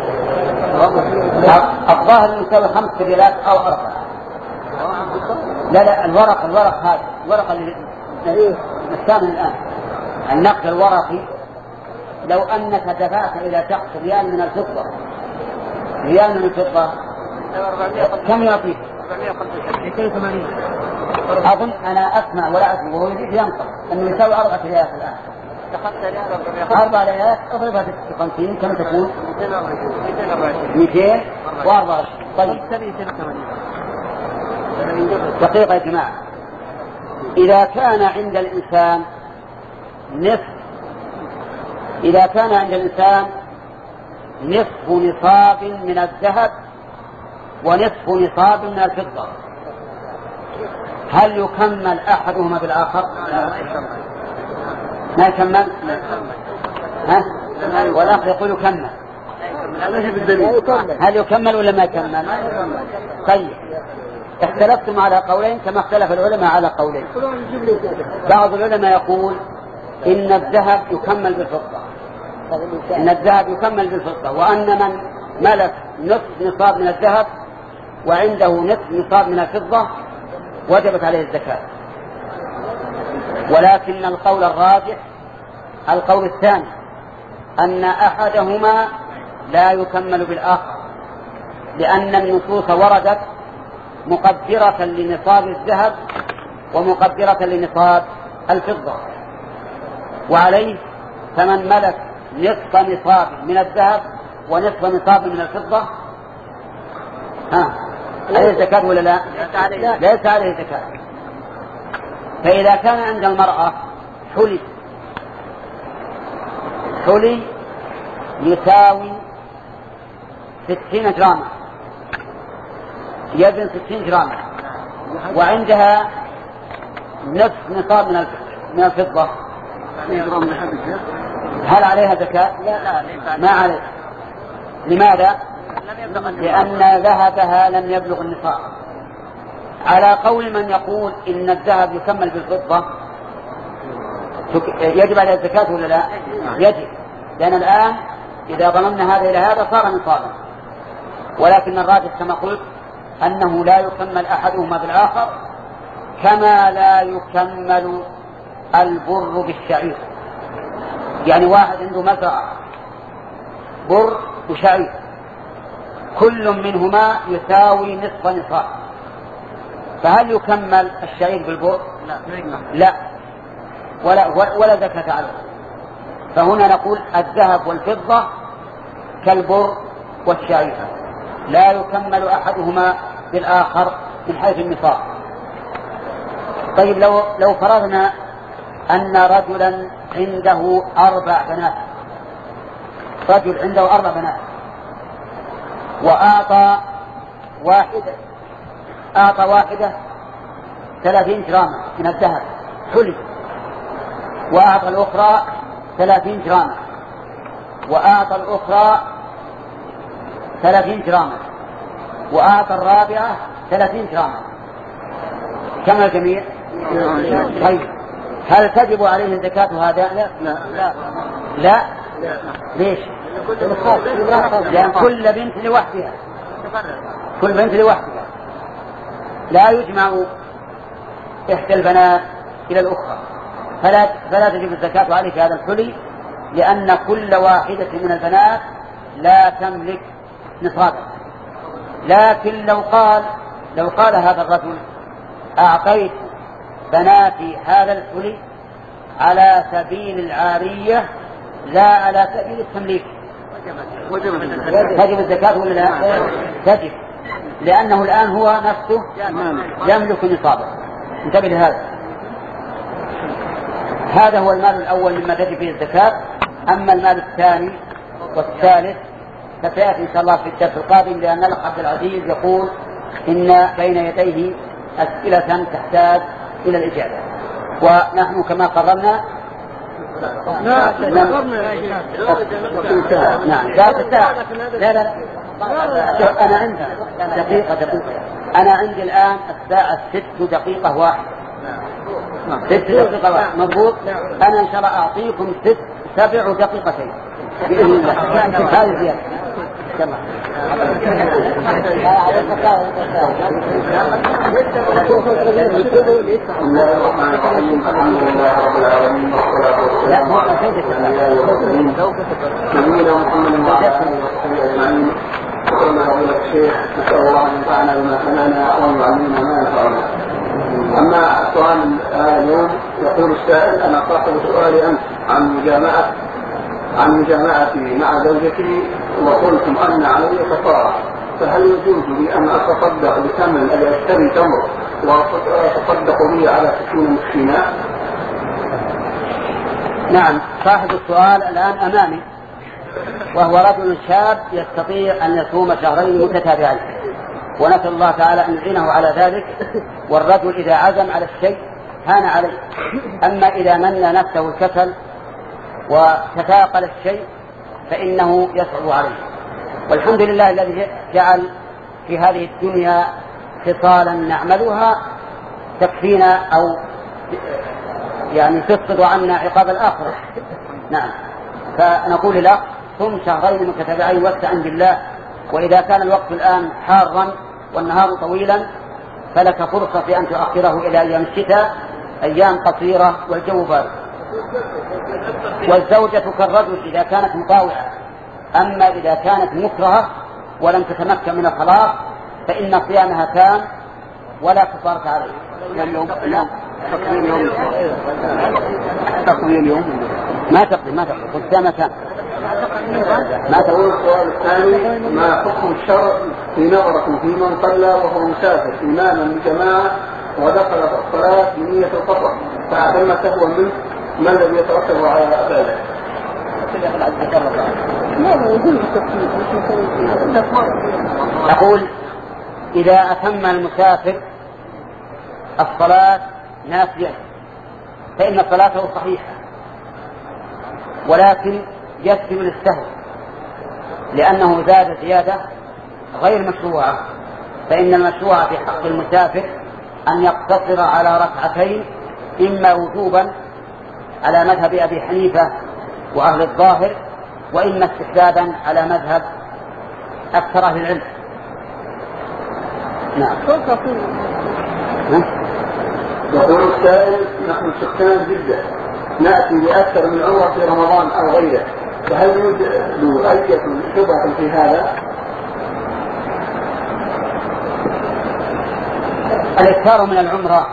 الظاهر يساوي خمسة ريالات أو أربعة. لا لا الورق الورق هذا الورق اللي الثامن الآن النقد الورقي، لو أنك دفعت إلى شخص ريال من الفضة ريال من الفضة كم يعطيك؟ أظن أنا أسمع ولا أسمع وهو يريد ينقل أنه يساوي أربعة ريالات الآن. أربع ريالات أضربها في خمسين كم تكون؟ مئتين وأربعة. طيب دقيقة يا جماعة، إذا كان عند الإنسان نصف إذا كان عند الإنسان نصف نصاب من الذهب ونصف نصاب من الفضة، هل يكمل أحدهما بالآخر؟ ما يكمل؟ ها؟ والآخر يقول يكمل. هل يكمل ولا ما يكمل؟ طيب اختلفتم على قولين كما اختلف العلماء على قولين. بعض العلماء يقول إن الذهب يكمل بالفضة إن الذهب يكمل بالفضة وأن من ملك نصف نصاب من الذهب وعنده نصف نصاب من الفضة وجبت عليه الزكاة. ولكن القول الراجح القول الثاني أن أحدهما لا يكمل بالآخر، لأن النصوص وردت مقدرة لنصاب الذهب ومقدرة لنصاب الفضة، وعليه فمن ملك نصف نصاب من الذهب ونصف نصاب من الفضة ها عليه زكاة ولا لا؟ ليس عليه زكاة. فإذا كان عند المرأة حلي حلي يساوي ستين جراما يزن ستين جراما وعندها نصف نصاب من الفضة، هل عليها زكاة؟ ما عليها. لماذا؟ لأن ذهبها لم يبلغ النصاب. على قول من يقول إن الذهب يكمل بالفضة يجب عليه الزكاة ولا لا؟ يجب، لأن الآن إذا ضممنا هذا إلى هذا صار نصابا. ولكن الراجح كما قلت أنه لا يكمل أحدهما بالآخر، كما لا يكمل البر بالشعير. يعني واحد عنده مزرعة بر وشعير كل منهما يساوي نصف نصاب، فهل يكمل الشعير بالبر؟ لا ولا, ولا زكاة عليه. فهنا نقول الذهب والفضة كالبر والشعير لا يكمل أحدهما بالآخر من حيث النصاب. طيب لو, لو فرضنا أن رجلا عنده أربع بنات رجل عنده أربع بنات وأعطى واحدة أعطى واحدة ثلاثين جراما من الذهب حلي، وأعطى الأخرى ثلاثين جراما، وأعطى الأخرى ثلاثين جراما، وأعطى الرابعة ثلاثين جراما، كم الجميع؟ طيب هل تجب عليه الزكاة هذا؟ لا لا لا, لا. ليش؟ لأن كل بنت لوحدها كل بنت لوحدها لا يجمع إحدى البنات إلى الأخرى، فلا, فلا تجب الزكاة عليه في هذا الحلي، لأن كل واحدة من البنات لا تملك نصابا. لكن لو قال لو قال هذا الرجل أعطيت بناتي هذا الحلي على سبيل العارية لا على سبيل التمليك، تجب الزكاة ولا لا؟ تجب، لأنه الآن هو نفسه يملك نصابه. انتبه لهذا. هذا هو المال الأول مما تجب فيه الزكاة. أما المال الثاني والثالث فسيأتي إن شاء الله في الدرس القادم، لأن الأخ عبد العزيز يقول إن بين يديه أسئلة تحتاج إلى الإجابة، ونحن كما قررنا لا نعم لا لا لا أنا عندي دقيقة دقيقة أنا عندي الآن الساعة ست دقيقة واحد ست دقيقة واحد مضبوط. أنا إن شاء الله أعطيكم ست سبع دقيقتين بإذن الله. هذه زيادة لا هو الشيخ نسأل الله أن ينفعنا بما سمعنا وأن يعلمنا ما ينفعنا. أما سؤال هذا اليوم يقول السائل: أنا صاحب سؤالي أمس عن مجامعة عن مجامعتي مع زوجتي وقلتم أن علي كفارة، فهل يجوز لي أن أتصدق بثمن أن أشتري تمر وأتصدق به على ستين مسكينا؟ نعم، صاحب السؤال الآن أمامي، وهو رجل شاب يستطيع أن يصوم شهرين متتابعين، ونسأل الله تعالى أن يعينه على ذلك. والرجل إذا عزم على الشيء هان عليه، أما إذا من نفسه الكسل وتثاقل الشيء فإنه يصعب عليه. والحمد لله الذي جعل في هذه الدنيا خصالا نعملها تكفينا أو يعني تسقط عنا عقاب الآخرة. نعم، فنقول له صم شهرين متتابعين واستعن بالله، وإذا كان الوقت الآن حارا والنهار طويلا فلك فرصة في أن تؤخره إلى أيام الشتاء، أيام قصيرة والجو بارد. والزوجة كالرجل إذا كانت مطاوعة، أما إذا كانت مكرهة ولم تتمكن من الخلاص فإن صيامها تام ولا كفارة عليه. اليوم تقضي اليوم تقضي اليوم ما تقضي ما تقضي قدامها تام ما تقول. السؤال الثاني: ما حكم الشرع في نظركم في من صلى وهو مسافر إماما بجماعة ودخل في الصلاة بنية القصر فأتم سهوا منه، ما الذي يترتب على ذلك؟ أقول إذا أتم المسافر الصلاة ناسيا فإن صلاته صحيحة، ولكن يسجد للسهو لأنه زاد زيادة غير مشروعة. فإن المشروع في حق المسافر أن يقتصر على ركعتين، إما وجوبا على مذهب أبي حنيفة وأهل الظاهر، وإما استحبابا على مذهب أكثر أهل العلم. نعم. يقول السائل: نحن سكان جدة نأتي لأكثر من عمرة في رمضان أو غيره، فهل يوجد أي شبهة في هذا؟ الإكثار من العمرة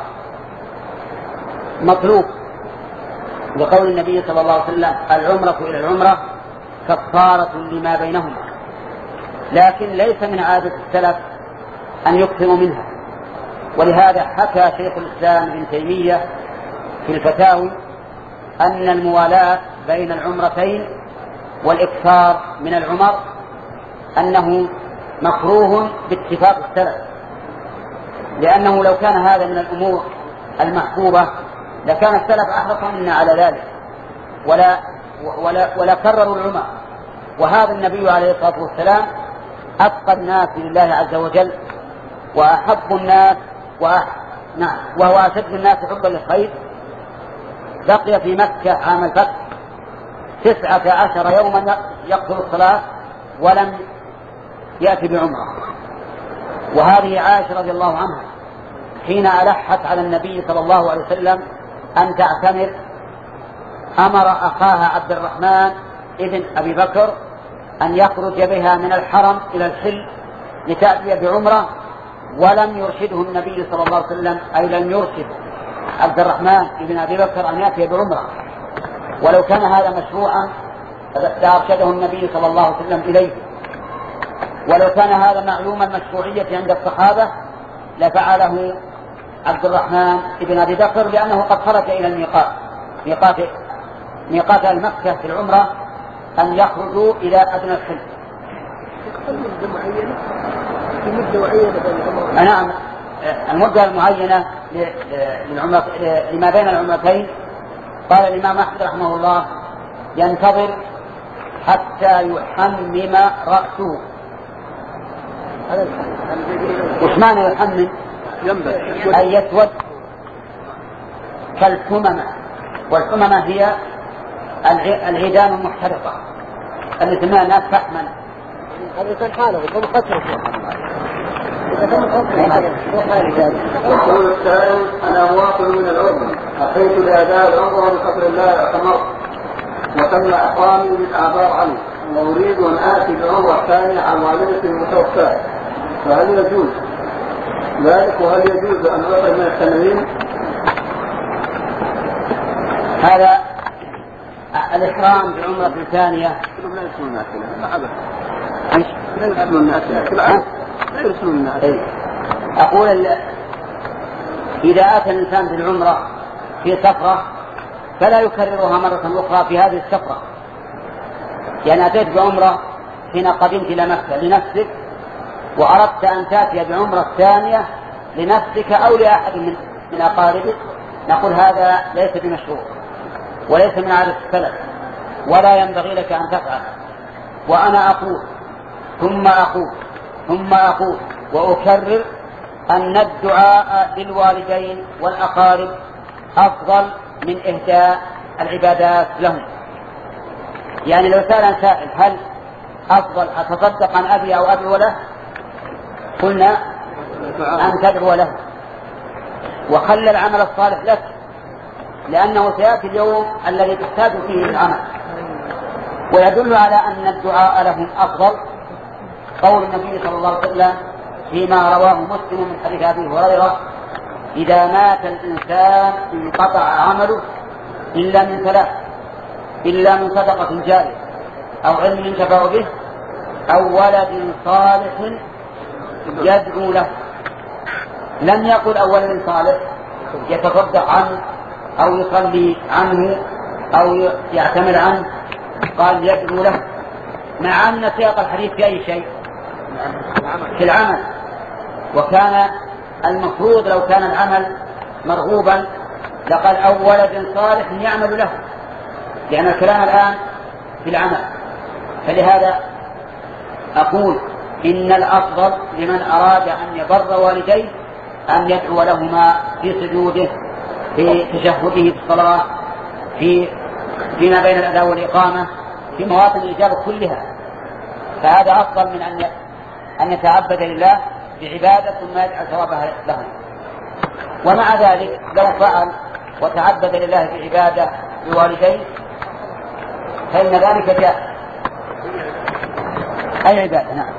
مطلوب لقول النبي صلى الله عليه وسلم: العمرة إلى العمرة كفارة لما بينهما، لكن ليس من عادة السلف أن يكثروا منها. ولهذا حكى شيخ الإسلام ابن تيمية في الفتاوي أن الموالاة بين العمرتين والإكثار من العمر أنه مكروه باتفاق السلف، لأنه لو كان هذا من الأمور المحبوبة لكان السلف أحرص منا على ذلك ولا, ولا, ولا كرروا العمر. وهذا النبي عليه الصلاة والسلام أتقى الناس لله عز وجل وأحب الناس وأح... نعم وهو أشد الناس حبا للخير. بقي في مكة عام الفتح تسعة عشر يوما يقصر الصلاة ولم يأتي بعمره. وهذه عائشة رضي الله عنها حين ألحت على النبي صلى الله عليه وسلم أن تعتمر أمر أخاها عبد الرحمن ابن أبي بكر أن يخرج بها من الحرم إلى الحل لتأتي بعمرة، ولم يرشده النبي صلى الله عليه وسلم، أي لم يرشد عبد الرحمن ابن أبي بكر أن يأتي بعمرة. ولو كان هذا مشروعا لأرشده النبي صلى الله عليه وسلم إليه، ولو كان هذا معلوما مشروعية عند الصحابة لفعله عبد الرحمن ابن أبي بكر، لأنه قد خرج إلى الميقات. ميقات ميقات المكة في العمرة أن يخرجوا إلى أدنى الحل. نعم، المدة المعينة لما بين العمرتين قال الإمام أحمد رحمه الله ينتظر حتى يحمم رأسه. وش معنى يحمم؟ أي يسود كالحممة، والحممة هي العيدان المحترقة اللي تسمى الناس فحما. هذا كان حاله وكم خسر يقول السائل: أنا مواطن من الأردن، أتيت لأداء العمرة بفضل الله اعتمرت وتم إقامي بالآبار عنه، وأريد أن آتي بعمرة ثانية عن والدتي المتوفاة، فهل يجوز ذلك؟ وهل يجوز أن أعطي من التنوين؟ هذا الإحرام بعمرة ثانية لا يرسلون الناس لا أبدا. إيش؟ لا يرسلون الناس لا يرسلون الناس. أقول إذا أتى الإنسان بالعمرة في سفرة فلا يكررها مرة أخرى في هذه السفرة. يعني أتيت بعمرة حين قدمت إلى مكة لنفسك وأردت أن تأتي بعمرة ثانية لنفسك أو لأحد من من أقاربك، نقول هذا ليس بمشروع وليس من عادة السلف ولا ينبغي لك أن تفعل. وأنا أقول ثم أقول ثم أقول وأكرر أن الدعاء للوالدين والأقارب أفضل من إهداء العبادات لهم. يعني لو سأل سائل هل أفضل أتصدق عن أبي أو أدعو له، قلنا أن تدعو له وخلى العمل الصالح لك، لأنه سيأتي اليوم الذي تحتاج فيه العمل. ويدل على أن الدعاء لهم أفضل قول النبي صلى الله عليه وسلم فيما رواه مسلم من حديث أبي هريرة: إذا مات الإنسان انقطع عمله إلا من ثلاث، إلا من صدقة جارية أو علم ينتفع به أو ولد صالح يدعو له. لم يقل أو ولد صالح يتصدق عنه أو يصلي عنه أو يعتمر عنه، قال يدعو له، مع أن سياق الحديث في أي شيء؟ في العمل. وكان المفروض لو كان العمل مرغوبا لقال أو ولد صالح يعمل له، لأن الكلام الآن في العمل. فلهذا أقول إن الأفضل لمن أراد أن يبر والديه أن يدعو لهما في سجوده، في تشهده في الصلاة، في فيما بين الأذان والإقامة، في مواطن الإجابة كلها. فهذا أفضل من أن أن يتعبد لله بعبادة ثم يجعل ثوابها له. ومع ذلك لو فعل وتعبد لله بعبادة لوالديه فإن ذلك جاء أي عبادة. نعم.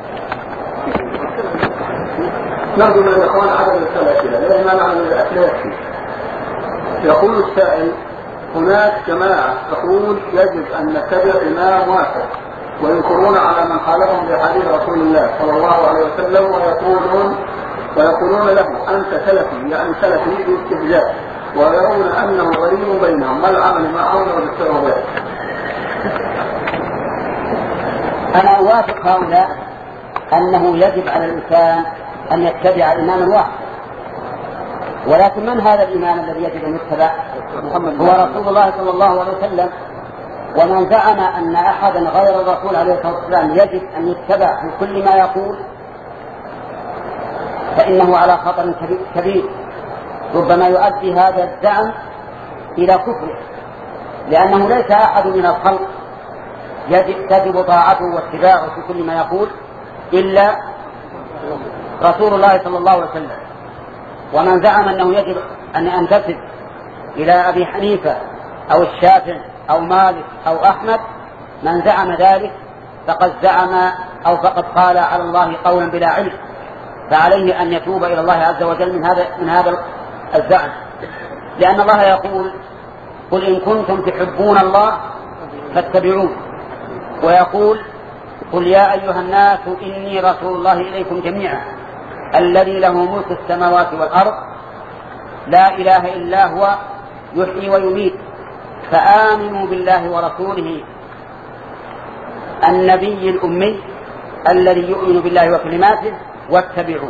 نرجو من الإخوان عدم الأسئلة لأن ما معنى الأسئلة. يقول السائل: هناك جماعة تقول يجب أن نتبع إمام واحد، وينكرون على من خالفهم بحديث رسول الله صلى الله عليه وسلم، ويقولون ويقولون له أنت سلفي، يعني سلفي باستهزاء، ويرون أنه غريب بينهم، ما العمل معهم وبالسر ذلك؟ أنا أوافق هؤلاء أنه يجب على الإنسان أن يتبع إماما واحد، ولكن من هذا الإمام الذي يجب أن يتبع؟ هو رسول الله صلى الله عليه وسلم. ومن زعم أن أحدا غير الرسول عليه الصلاة والسلام يجب أن يتبع في كل ما يقول فإنه على خطر كبير، ربما يؤدي هذا الزعم إلى كفره، لأنه ليس أحد من الخلق يجب تجب طاعته واتباعه في كل ما يقول إلا رسول الله صلى الله عليه وسلم. ومن زعم أنه يجب أن أنتسب إلى أبي حنيفة أو الشافعي أو مالك أو أحمد، من زعم ذلك فقد زعم أو فقد قال على الله قولا بلا علم، فعليه أن يتوب إلى الله عز وجل من هذا من هذا الزعم، لأن الله يقول: قل إن كنتم تحبون الله فاتبعون، ويقول: قل يا أيها الناس إني رسول الله إليكم جميعا الذي له ملك السماوات والأرض لا إله إلا هو يحيي ويميت فآمنوا بالله ورسوله النبي الأمي الذي يؤمن بالله وكلماته واتبعوه.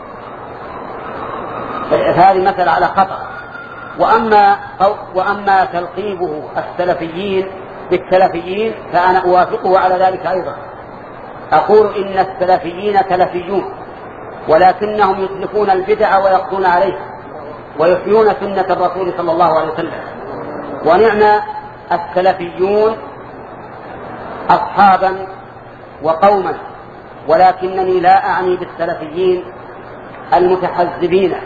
هذه مثل على خطأ. وأما, وأما تلقيبه السلفيين بالسلفيين فأنا أوافقه على ذلك أيضا. أقول إن السلفيين تلفيون، ولكنهم يتلفون البدع ويقضون عليها ويحيون سنة الرسول صلى الله عليه وسلم. ونعم السلفيون أصحابا وقوما، ولكنني لا أعني بالسلفيين المتحزبين،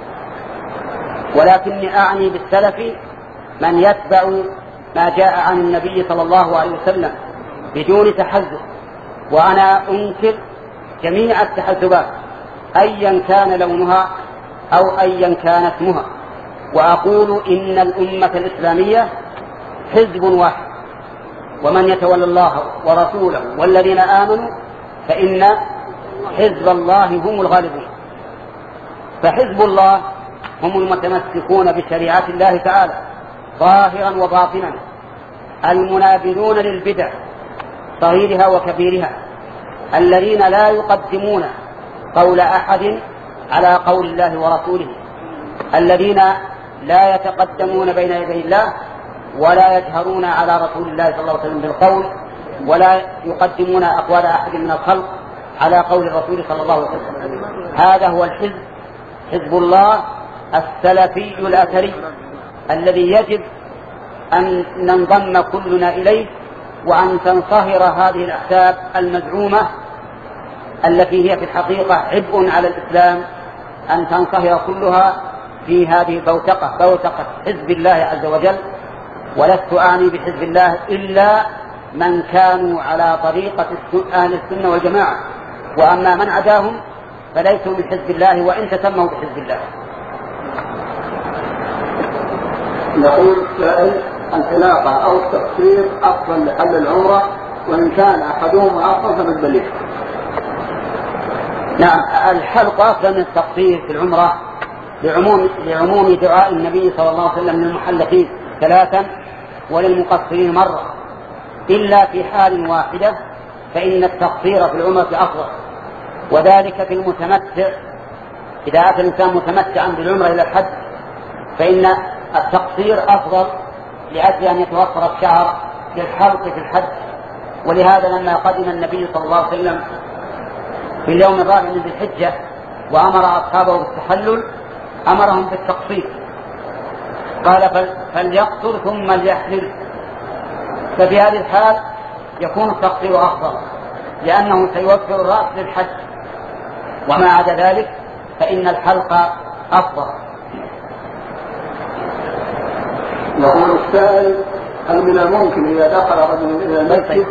ولكني أعني بالسلف من يتبع ما جاء عن النبي صلى الله عليه وسلم بدون تحزب. وأنا أنكر جميع التحزبات أيا كان لونها أو أيا كان اسمها، وأقول إن الأمة الإسلامية حزب واحد، ومن يتولى الله ورسوله والذين آمنوا فإن حزب الله هم الغالبون. فحزب الله هم المتمسكون بشريعة الله تعالى ظاهرا وباطنا، المنابذون للبدع صغيرها وكبيرها، الذين لا يقدمون قول أحد على قول الله ورسوله، الذين لا يتقدمون بين يدي الله ولا يجهرون على رسول الله صلى الله عليه وسلم بالقول، ولا يقدمون أقوال أحد من الخلق على قول الرسول صلى الله عليه وسلم. هذا هو الحزب، حزب الله السلفي الأثري الذي يجب أن ننضم كلنا إليه، وأن تنصهر هذه الأحزاب المزعومة التي هي في الحقيقة عبء على الإسلام، أن تنصهر كلها في هذه البوتقة، بوتقة حزب الله عز وجل. ولست أعني بحزب الله إلا من كانوا على طريقة أهل السنة والجماعة، وأما من عداهم فليسوا من حزب الله وإن تسموا بحزب الله. يقول السائل: الحلاقة أو التقصير أفضل لحل العمرة، وإن كان أحدهما أفضل فبالدليل. نعم، الحلق أفضل من التقصير في العمرة لعموم, لعموم دعاء النبي صلى الله عليه وسلم للمحلقين ثلاثا وللمقصرين مرة، إلا في حال واحدة فإن التقصير في العمرة أفضل، وذلك في المتمتع. إذا أتى الإنسان متمتعا بالعمرة إلى الحج فإن التقصير أفضل لأجل أن يتوفر الشعر للحلق في الحج. ولهذا لما قدم النبي صلى الله عليه وسلم في اليوم الرابع من ذي الحجة وأمر أصحابه بالتحلل أمرهم بالتقصير، قال فليقصر ثم ليحلل. ففي هذه الحال يكون التقصير أفضل لأنه سيوفر الرأس للحج، وما عدا ذلك فإن الحلق أفضل. يقول السائل: هل من الممكن إذا دخل رجل إلى المسجد؟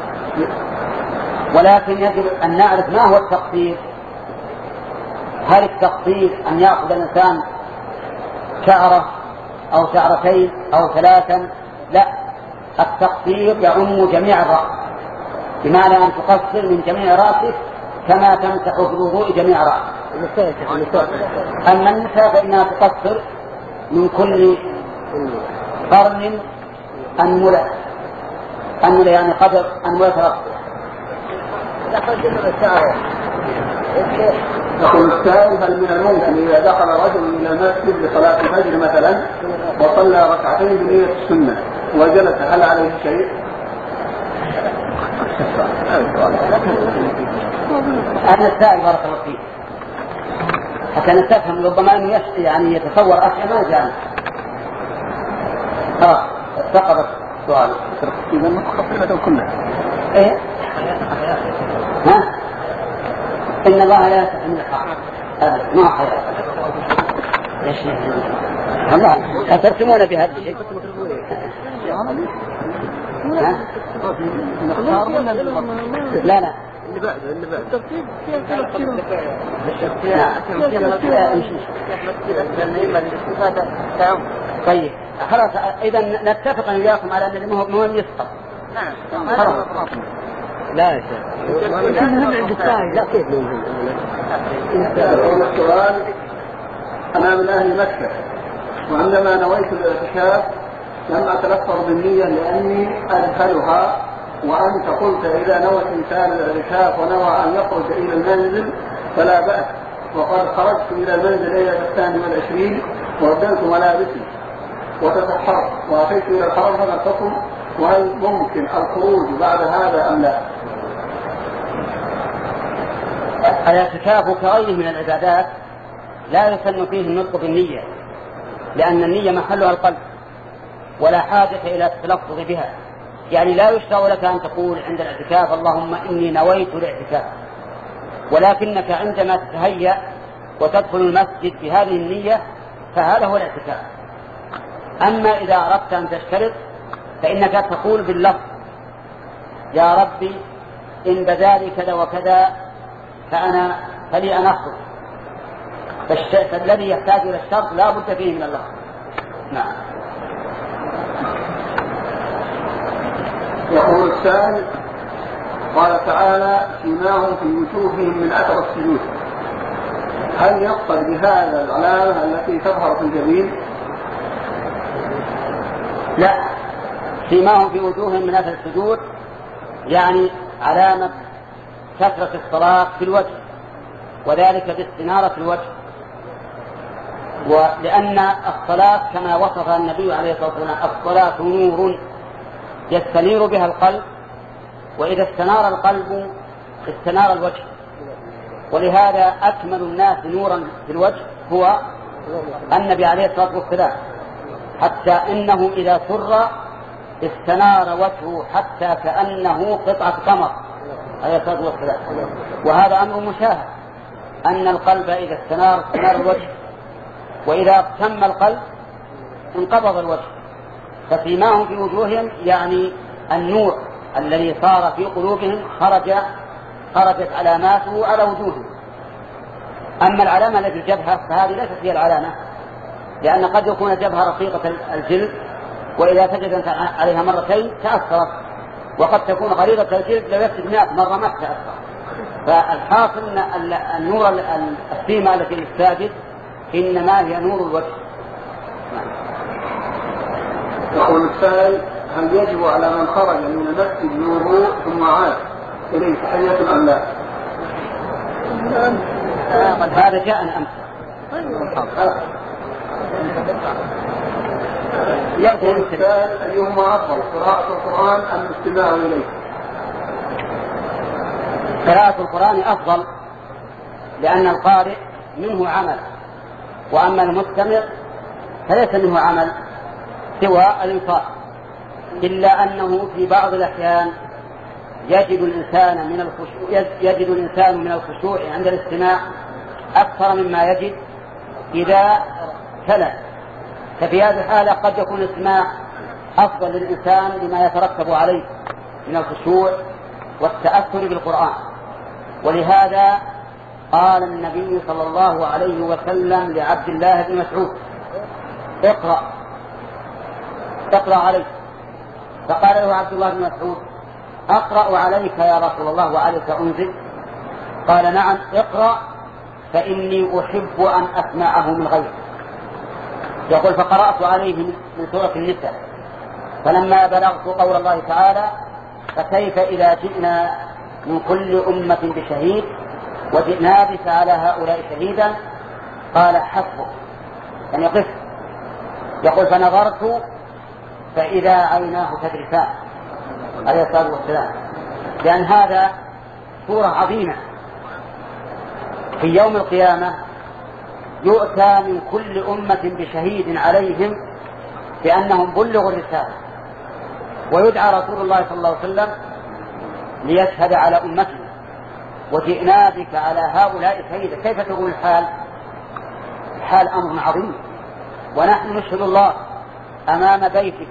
ولكن يجب أن نعرف ما هو التقصير. هل التقصير أن يأخذ الإنسان شعرة أو شعرتين أو ثلاثا؟ لا، التقصير يعم جميع الرأس، بمعنى أن تقصر من جميع رأسه كما تمسح في الوضوء جميع رأسه. أما النساء فإنها تقصر من كل قرن أنملة، أنملة يعني قدر أنملة رأسه. يقول السائل: هل من الممكن إذا دخل رجل إلى المسجد لصلاة الفجر مثلا وصلى ركعتين بنية السنة وجلس، هل عليه شيء؟ هذا السائل بارك الله فيه حتى نستفهم، ربما أنه يعني يتصور أشياء ما جاء. خلاص سقط السؤال. إذا متخصصة كلها. إيه؟ ها؟ إن الله لا يستحي من الحق، هذا ما حياة. إيش الله أترسمون بهذا الشيء؟ ها؟ لا لا. اللي بعد اللي بعد. الترتيب طيب خلاص، إذا نتفق أن وياكم على أن المهم يسقط. نعم. خلاص. لا يا شيخ. لا كيف مهم؟ السؤال: أنا من أهل مكة، وعندما نويت الاعتكاف لم أتلفظ بالنية لأني أدخلها، وأنت قلت إذا نوى الإنسان الاعتكاف ونوى أن يخرج إلى المنزل فلا بأس، وقد خرجت إلى المنزل ليلة الثاني والعشرين وأبدلت ملابسي وتسحرت وأتيت إلى الحرم، هذا الحكم، وهل ممكن الخروج بعد هذا أم لا؟ الاعتكاف كغيره من العبادات لا يسن فيه النطق بالنية، لأن النية محلها القلب ولا حاجة إلى التلفظ بها. يعني لا يشرع لك أن تقول عند الاعتكاف اللهم إني نويت الاعتكاف، ولكنك عندما تتهيأ وتدخل المسجد بهذه النية فهذا هو الاعتكاف. أما إذا أردت أن تشترط فإنك تقول باللفظ يا ربي إن بدالي كذا وكذا فأنا فلي أن أخرج، فالذي يحتاج إلى الشرط لا بد فيه من اللفظ. نعم. يقول السائل قال تعالى سيماهم في وجوههم من أثر السجود، هل يقصد بهذا العلامة التي تظهر في الجبين؟ لا، سيماهم في وجوههم من أثر السجود يعني علامة كثرة الصلاة في الوجه، وذلك باستنارة الوجه، ولأن الصلاة كما وصفها النبي عليه الصلاة والسلام الصلاة نور يستنير بها القلب، وإذا استنار القلب استنار الوجه، ولهذا أكمل الناس نورا في الوجه هو النبي عليه الصلاة والسلام، حتى إنه إذا سر استنار وجهه حتى كأنه قطعة قمر عليه الصلاة والسلام. وهذا أمر مشاهد أن القلب إذا استنار استنار الوجه، وإذا تم القلب انقبض الوجه. فسيماهم في وجوههم يعني النور الذي صار في قلوبهم خرج خرجت علاماته على وجوههم. أما العلامة التي الجبهة فهذه ليست هي العلامة، لأن قد يكون الجبهة رقيقة الجلد وإذا سجدت عليها مرتين تأثرت، وقد تكون غليظة الجلد لو يسجد مئة مرة ما تأثر. فالحاصل أن النور السيمة التي للساجد إنما هي نور الوجه. يقول السائل هل يجب على من خرج من المسجد نوره ثم عاد إليه تحية أم لا؟ قد هذا جاءنا أمس. يقول السائل أيهما أفضل قراءة القرآن أم الاستماع إليه؟ قراءة القرآن أفضل، لأن القارئ منه عمل، وأما المستمع فليس منه عمل سوى الإنصات، إلا أنه في بعض الأحيان يجد الإنسان من الخشوع يجد الإنسان من الخشوع عند الاستماع أكثر مما يجد إذا تلا. ففي هذه الحالة قد يكون الاستماع أفضل للإنسان لما يترتب عليه من الخشوع والتأثر بالقرآن. ولهذا قال النبي صلى الله عليه وسلم لعبد الله بن مسعود اقرأ اقرأ عليك، فقال له عبد الله بن مسعود أقرأ عليك يا رسول الله وعليك أنزل؟ قال نعم اقرأ فإني أحب أن أسمعه من غيره. يقول فقرأت عليه من سورة النساء، فلما بلغت قول الله تعالى فكيف إذا جئنا من كل أمة بشهيد وجئنا بك على هؤلاء شهيدا، قال حسبك يعني قف. يقول فنظرت فإذا عيناه تذرفان عليه الصلاة والسلام، لأن هذا سورة عظيمة. في يوم القيامة يؤتى من كل أمة بشهيد عليهم بأنهم بلغوا الرسالة، ويدعى رسول الله صلى الله عليه وسلم ليشهد على أمته وجئنا بك على هؤلاء شهيدا. كيف تكون الحال؟ الحال أمر عظيم، ونحن نشهد الله أمام بيته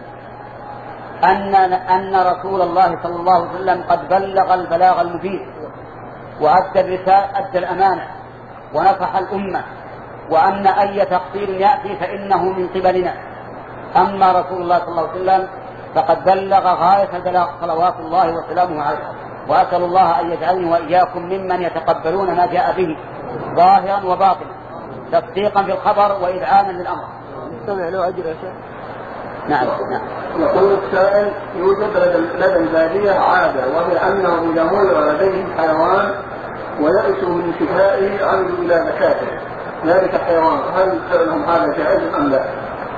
أن أن رسول الله صلى الله عليه وسلم قد بلغ البلاغ المبين وأدى الرسالة أدى الأمانة ونصح الأمة، وأن أي تقصير يأتي فإنه من قبلنا. أما رسول الله صلى الله عليه وسلم فقد بلغ غاية البلاغ صلوات الله وسلامه عليه، وأسأل الله أن يجعلني وإياكم ممن يتقبلون ما جاء به ظاهرا وباطنا تصديقا في الخبر وإذعانا للأمر. استمع له أجر يا شيخ. نعم نعم. يقول السائل: يوجد لدى البادية عادة، وهي أنه إذا مر لديهم حيوان ويأسوا من شفائه عملوا إلى زكاته ذلك الحيوان، هل فعلهم هذا جائز أم لا؟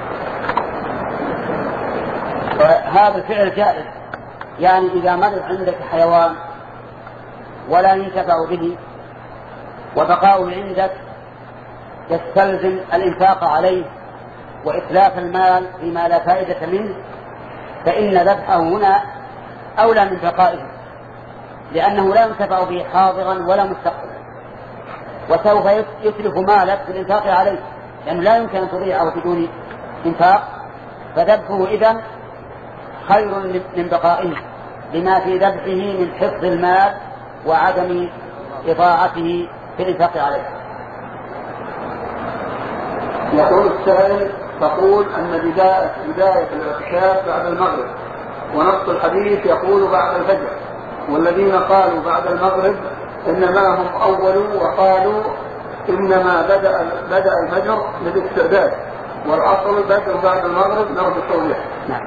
هذا الفعل جائز، يعني إذا مر عندك حيوان ولا ينتفع به وبقاؤه عندك يستلزم الإنفاق عليه وإتلاف المال فيما لا فائدة منه، فإن ذبحه هنا أولى من بقائه، لأنه لا ينتفع به حاضرا ولا مستقبلا، وسوف يتلف مالك بالإنفاق عليه، لأنه لا يمكن أن تضيعه بدون إنفاق، فذبحه إذن خير من بقائه لما في ذبحه من حفظ المال وعدم إضاعته في الإنفاق عليه. يقول السائل: تقول أن بداية, بداية الاعتكاف بعد المغرب، ونص الحديث يقول بعد الفجر، والذين قالوا بعد المغرب إنما هم أولوا وقالوا إنما بدأ, بدأ الفجر للاستعداد، والأصل بدأ بعد المغرب نرجو التوضيح. نعم.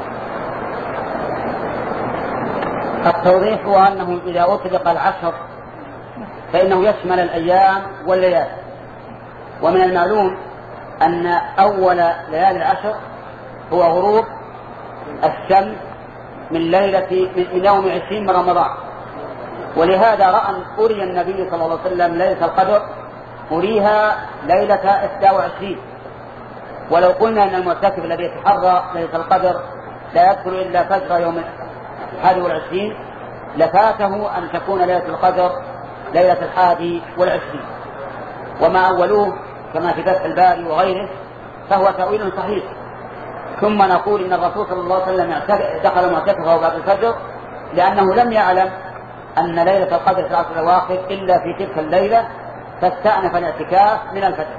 التوضيح هو أنه إذا أطلق العشر فإنه يشمل الأيام والليالي، ومن المعلوم أن أول ليالي العشر هو غروب الشمس من ليلة من يوم عشرين من رمضان، ولهذا رأى أري النبي صلى الله عليه وسلم ليلة القدر أريها ليلة إحدى وعشرين، ولو قلنا أن المعتكف الذي يتحرى ليلة القدر لا يدخل إلا فجر يوم الحادي والعشرين لفاته أن تكون ليلة القدر ليلة الحادي والعشرين، وما أولوه كما في فتح الباري وغيره فهو تأويل صحيح. ثم نقول إن الرسول صلى الله عليه وسلم دخل معتكفه بعد الفجر لأنه لم يعلم أن ليلة القدر في العشر الأواخر إلا في تلك الليلة، فاستأنف الاعتكاف من الفجر.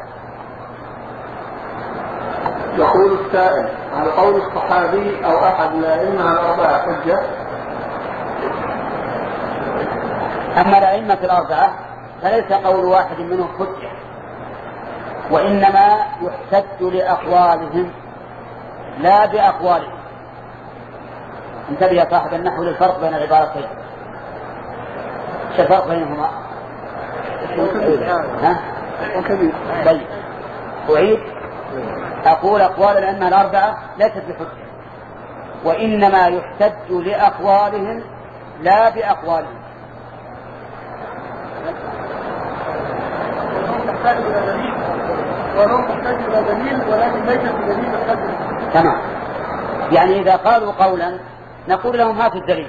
يقول السائل: هل قول الصحابي أو أحد الأئمة الأربعة حجة؟ أما الأئمة الأربعة فليس قول واحد منهم حجة، وإنما يحتج لأقوالهم لا بأقوالهم. انتبه يا صاحب النحو للفرق بين العبارتين. ايش الفرق بينهما؟ ها؟ طيب أعيد. أقول أقوال الأئمة الأربعة ليست بحجة، وإنما يحتج لأقوالهم لا بأقوالهم. ولو محتاج إلى دليل ولكن ليس بدليل الحجة. تمام. يعني إذا قالوا قولا نقول لهم هاتوا الدليل،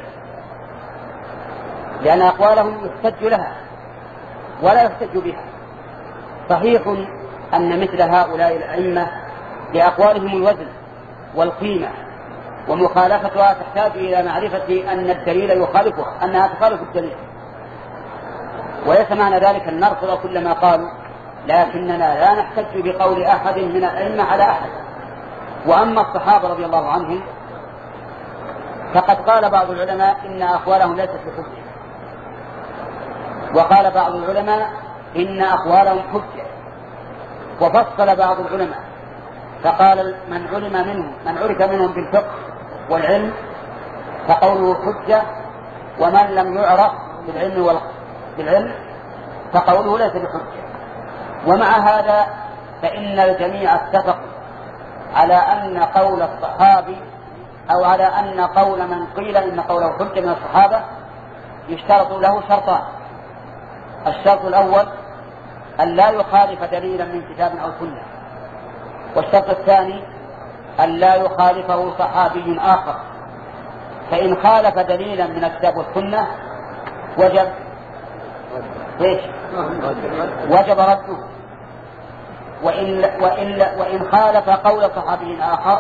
لأن أقوالهم يحتج لها ولا يحتج بها. صحيح أن مثل هؤلاء الأئمة لأقوالهم الوزن والقيمة، ومخالفتها تحتاج إلى معرفة أن الدليل يخالفها، أنها تخالف الدليل، وليس معنى ذلك أن نرفض كل ما قالوا، لكننا لا نحتج بقول أحد من الأئمة على أحد. وأما الصحابة رضي الله عنهم فقد قال بعض العلماء إن أقوالهم ليست بحجة، وقال بعض العلماء إن أقوالهم حجة، وفصل بعض العلماء فقال من علم منهم من عرف منهم بالفقه والعلم فقوله حجة، ومن لم يعرف بالعلم بالعلم فقوله ليس بحجة. ومع هذا فإن الجميع اتفقوا على أن قول الصحابي أو على أن قول من قيل إن قوله حجة من الصحابة يشترط له شرطان: الشرط الأول أن لا يخالف دليلا من كتاب أو سنة، والشرط الثاني أن لا يخالفه صحابي آخر، فإن خالف دليلا من الكتاب والسنة وجب إيش؟ وجب رده، وإن, وإن, وإن خالف قول صحابي آخر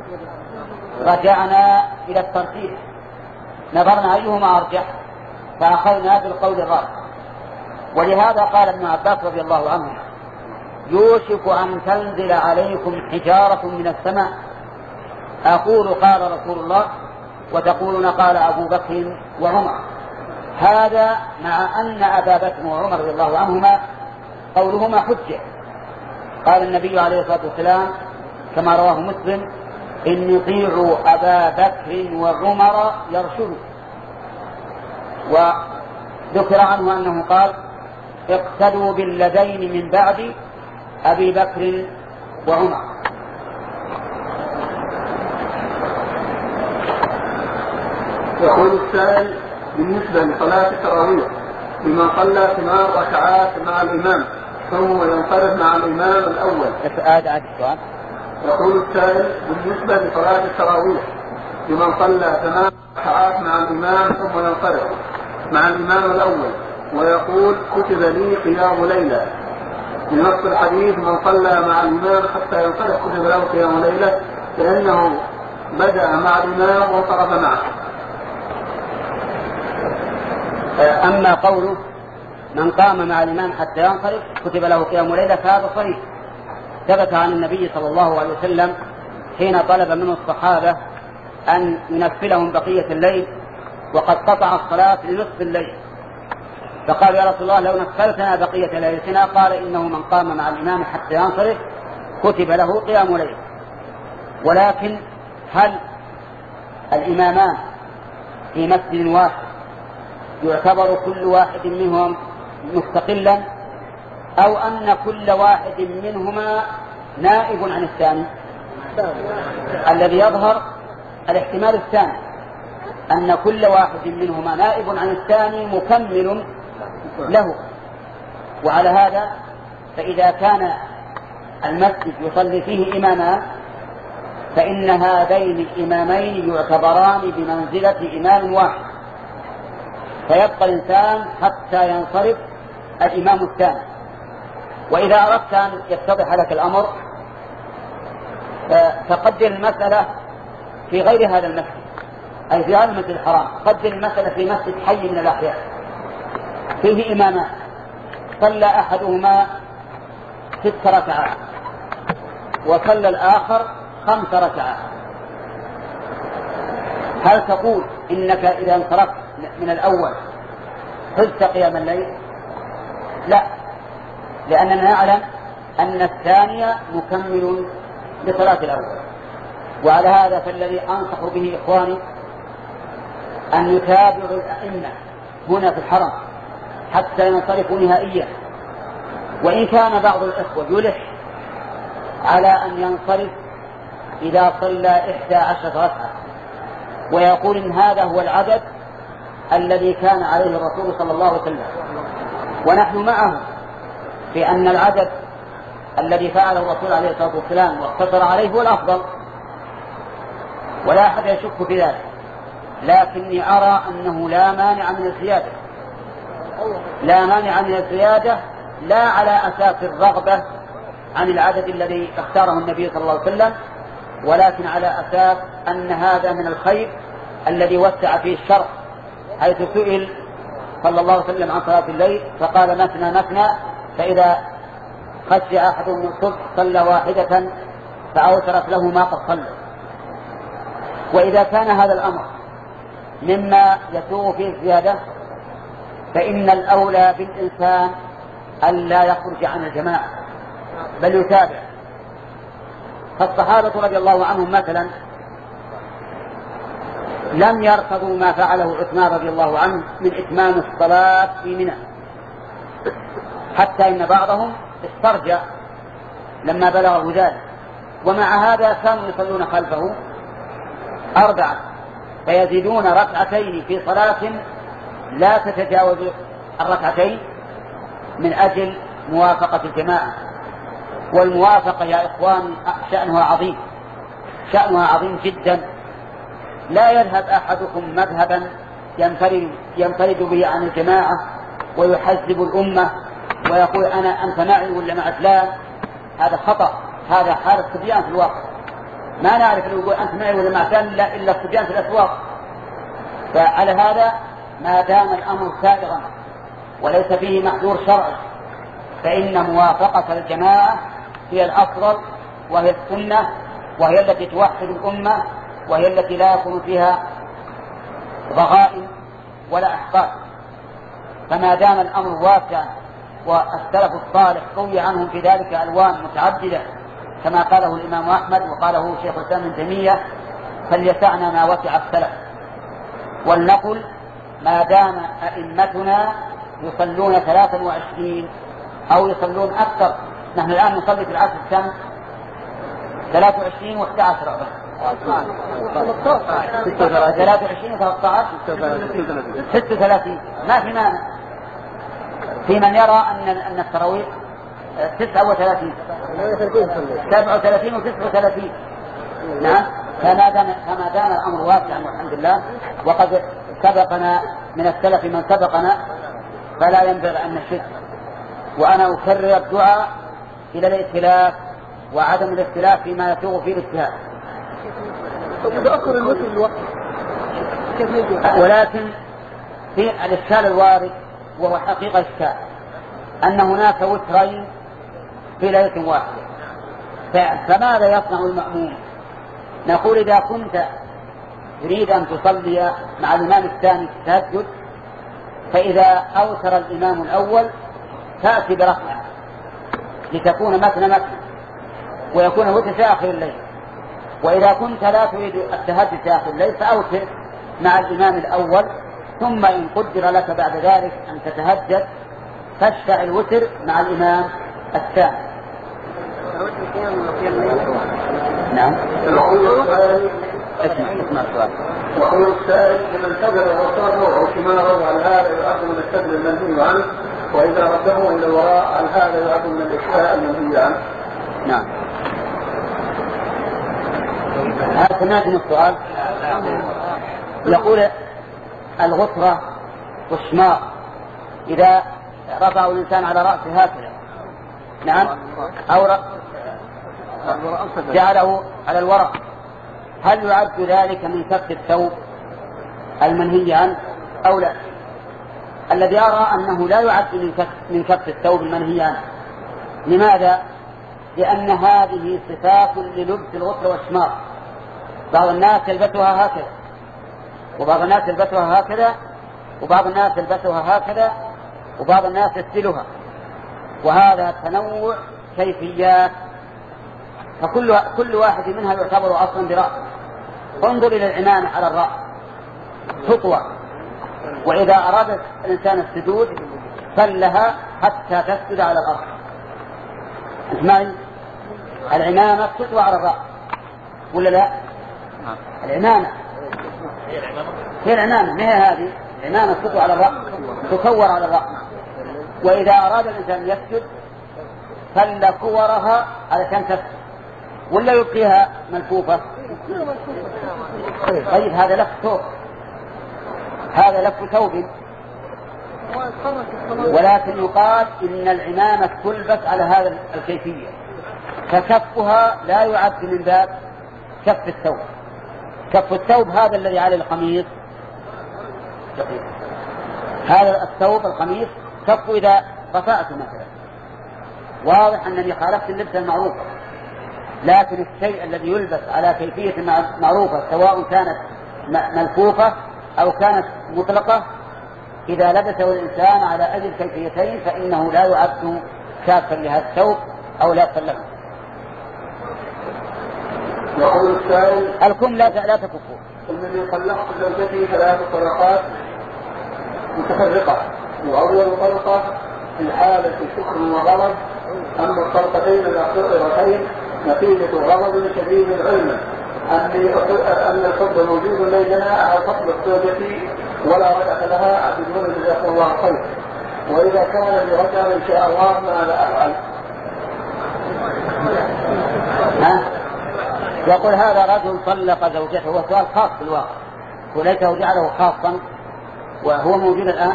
رجعنا إلى الترجيح، نظرنا أيهما أرجح فأخذنا بالقول الراجح. ولهذا قال ابن عباس رضي الله عنه: يوشك أن تنزل عليكم حجارة من السماء، أقول قال رسول الله وتقولون قال أبو بكر وعمر. هذا مع أن أبا بكر وعمر رضي الله عنهما قولهما حجة. قال النبي عليه الصلاة والسلام كما رواه مسلم: إن يطيعوا أبا بكر وعمر يرشدوا. وذكر عنه أنه قال اقتدوا بالذين من بعد أبي بكر وعمر. يقول السائل بالنسبة لصلاة التراويح لمن صلى ثمان ركعات مع الإمام ثم ينفرد مع الإمام الأول. يقول السائل بالنسبة لصلاة التراويح لمن صلى ثمان ركعات مع الإمام ثم ينفرد مع الإمام الأول ويقول كتب لي قيام ليلة بنص الحديث من صلى مع الإمام حتى ينصرف كتب له قيام ليلة لأنه بدأ مع الإمام وانصرف معه. أما قوله من قام مع الإمام حتى ينصرف كتب له قيام ليلة فهذا صحيح، ثبت عن النبي صلى الله عليه وسلم حين طلب منه الصحابة أن ينفلهم بقية الليل وقد قطع الصلاة لنصف الليل، فقال يا رسول الله لو نفلتنا بقية ليلتنا، قال إنه من قام مع الإمام حتى ينصرف كتب له قيام ليل. ولكن هل الإمامان في مسجد واحد يعتبر كل واحد منهم مستقلا أو أن كل واحد منهما نائب عن الثاني؟ الذي يظهر الاحتمال الثاني أن كل واحد منهما نائب عن الثاني مكمل له. وعلى هذا فإذا كان المسجد يصلي فيه إمامان فإن هذين الإمامين يعتبران بمنزلة إمام واحد، فيبقى الإنسان حتى ينصرف الإمام الثاني. وإذا أردت أن يتضح لك الأمر فقدر المسألة في غير هذا المسجد، أي في هذا المسجد الحرام، قدر المسألة في مسجد حي من الأحياء فيه إمامان صلى أحدهما ست ركعات وصلى الآخر خمس ركعات، هل تقول إنك إذا انصرفت من الأول حزت قيام الليل؟ لا، لأننا نعلم أن الثاني مكمل لصلاة الأول. وعلى هذا فالذي أنصح به إخواني أن يتابعوا الأئمة هنا في الحرم حتى ينصرفوا نهائيا. وإن كان بعض الإخوة يلح على أن ينصرف إذا صلى إحدى عشرة ركعة ويقول إن هذا هو العدد الذي كان عليه الرسول صلى الله عليه وسلم، ونحن معه في أن العدد الذي فعله الرسول عليه الصلاة والسلام واقتصر عليه هو الأفضل ولا أحد يشك في ذلك، لكني أرى أنه لا مانع من الزيادة، لا مانع من الزيادة لا على أساس الرغبة عن العدد الذي اختاره النبي صلى الله عليه وسلم، ولكن على أساس أن هذا من الخير الذي وسع فيه الشرع، حيث سئل صلى الله عليه وسلم عن صلاة الليل فقال مثنى مثنى، فإذا خشي أحدهم من الصبح صلى واحدة فأوترت له ما قد صلى. وإذا كان هذا الأمر مما يسوغ فيه الزيادة فإن الأولى بالإنسان أن لا يخرج عن الجماعة بل يتابع. فالصحابة رضي الله عنهم مثلا لم يرفضوا ما فعله عثمان رضي الله عنه من إتمام الصلاة في منى، حتى إن بعضهم استرجع لما بلغه ذلك، ومع هذا كانوا يصلون خلفه أربعة فيزيدون ركعتين في صلاة لا تتجاوز الركعتين من أجل موافقة الجماعة. والموافقة يا إخوان شأنها عظيم، شأنها عظيم جدا. لا يذهب أحدكم مذهبا ينفرد, ينفرد به عن الجماعة ويحزب الأمة ويقول أنا أنت معي ولا مع فلان، هذا خطأ، هذا حالة صبيان في الواقع. ما نعرف أن يقول أنت معي ولا مع فلان إلا الصبيان في الأسواق. فعلى هذا ما دام الأمر سائغا وليس فيه محذور شرعي فإن موافقة الجماعة هي الأفضل وهي السنة وهي التي توحد الأمة وهي التي لا يكون فيها ضغائن ولا أحقاد. فما دام الأمر واسع والسلف الصالح روي عنهم في ذلك ألوان متعددة كما قاله الإمام أحمد وقاله شيخ الإسلام ابن تيمية فليسعنا ما وسع السلف، ولنقل ما دام أئمتنا يصلون ثلاثا وعشرين أو يصلون أكثر. نحن الآن نصلي في العصر كم؟ ثلاثة وعشرين واحدى عشر ثلاثة وعشرين وثلاثة عشر ستة وثلاثين، ما في مانع في من يرى أن أن التراويح تسعة وثلاثين سبعة وثلاثين وتسعة وثلاثين. نعم، فما دام فما دام الأمر واسعا والحمد لله، وقد سبقنا من السلف من سبقنا، فلا ينبغي أن نشد. وأنا أكرر الدعاء إلى الائتلاف وعدم الاختلاف فيما يسوغ فيه الاجتهاد. ولكن في الإشكال الوارد وهو حقيقة إشكال أن هناك وترين في ليلة واحدة، فماذا يصنع المأموم؟ نقول إذا كنت تريد أن تصلي مع الإمام الثاني تسجد، فإذا أوتر الإمام الأول تأتي بركعة لتكون مثنى مثنى ويكون الوتر في آخر الليل. وإذا كنت لا تريد التهجد في آخر الليل فأوتر مع الإمام الأول، ثم إن قدر لك بعد ذلك أن تتهجد فاشفع الوتر مع الإمام الثاني. نعم. اسمع اسمع السؤال. وقول السائل لمن سجد وصاره أو شماره عن هذا يعد من السجد المنهي عنه، وإذا رده إلى الوراء عن هذا يعد من الإشفاء المنهي عنه. نعم. هذا سمعتم السؤال؟ يقول الغطرة والشمار إذا رفع الإنسان على رأسه هكذا، نعم، أو جعله على الورق، هل يعد ذلك من كف الثوب المنهي عنه أو لا؟ الذي يرى أنه لا يعد من كف, من كف الثوب المنهي عنه. لماذا؟ لأن هذه صفات للبس الغطرة والشمار. بعض الناس يلبسها هكذا، وبعض الناس يلبسها هكذا، وبعض الناس يلبسها هكذا، وبعض الناس يسدلها، وهذا تنوع كيفيات، فكل كل واحد منها يعتبر أصلا برأس. انظر إلى العمامة على الرأس تطوى، وإذا أراد الإنسان السجود فلها حتى تسجد على الأرض. اسمعي، العمامة تطوى على الرأس ولا لا؟ العمامة هي العمامة، ما هي هذه العمامة تطوى على الرأس، تكور على الرأس، وإذا أراد الإنسان يسجد فل كورها علشان تسجد، ولا يبقيها ملفوفة؟ طيب هذا لف ثوب، هذا لف ثوب. ولكن يقال إن العمامة تلبس على هذا الكيفية، فكفها لا يعد من باب كف الثوب. كف الثوب هذا الذي على القميص، هذا الثوب القميص كف إذا رفعته مثلا، واضح أنني خالفت اللبس المعروف. لكن الشيء الذي يلبس على كيفية معروفة سواء كانت ملفوفة أو كانت مطلقة، إذا لبسه الإنسان على أي الكيفيتين فإنه لا يعد كافا لهذا الثوب أو لا يسلم. يقول السائل: الكم لا لا تكفوا. الذي طلقت زوجته ثلاث طلقات متفرقة، وأول طلقة في حالة شكر وغضب، أما الطلقتين الأخيرتين نتيجة غضب شديد علما أن الحب موجود بيننا على فضل زوجتي ولا رجعة لها بدون جزاك الله خير، وإذا كان برجعة إن شاء الله ماذا أفعل؟ ها؟ يقول هذا رجل طلق زوجته، وهو سؤال خاص في الواقع وليته جعله خاصا وهو موجود الآن.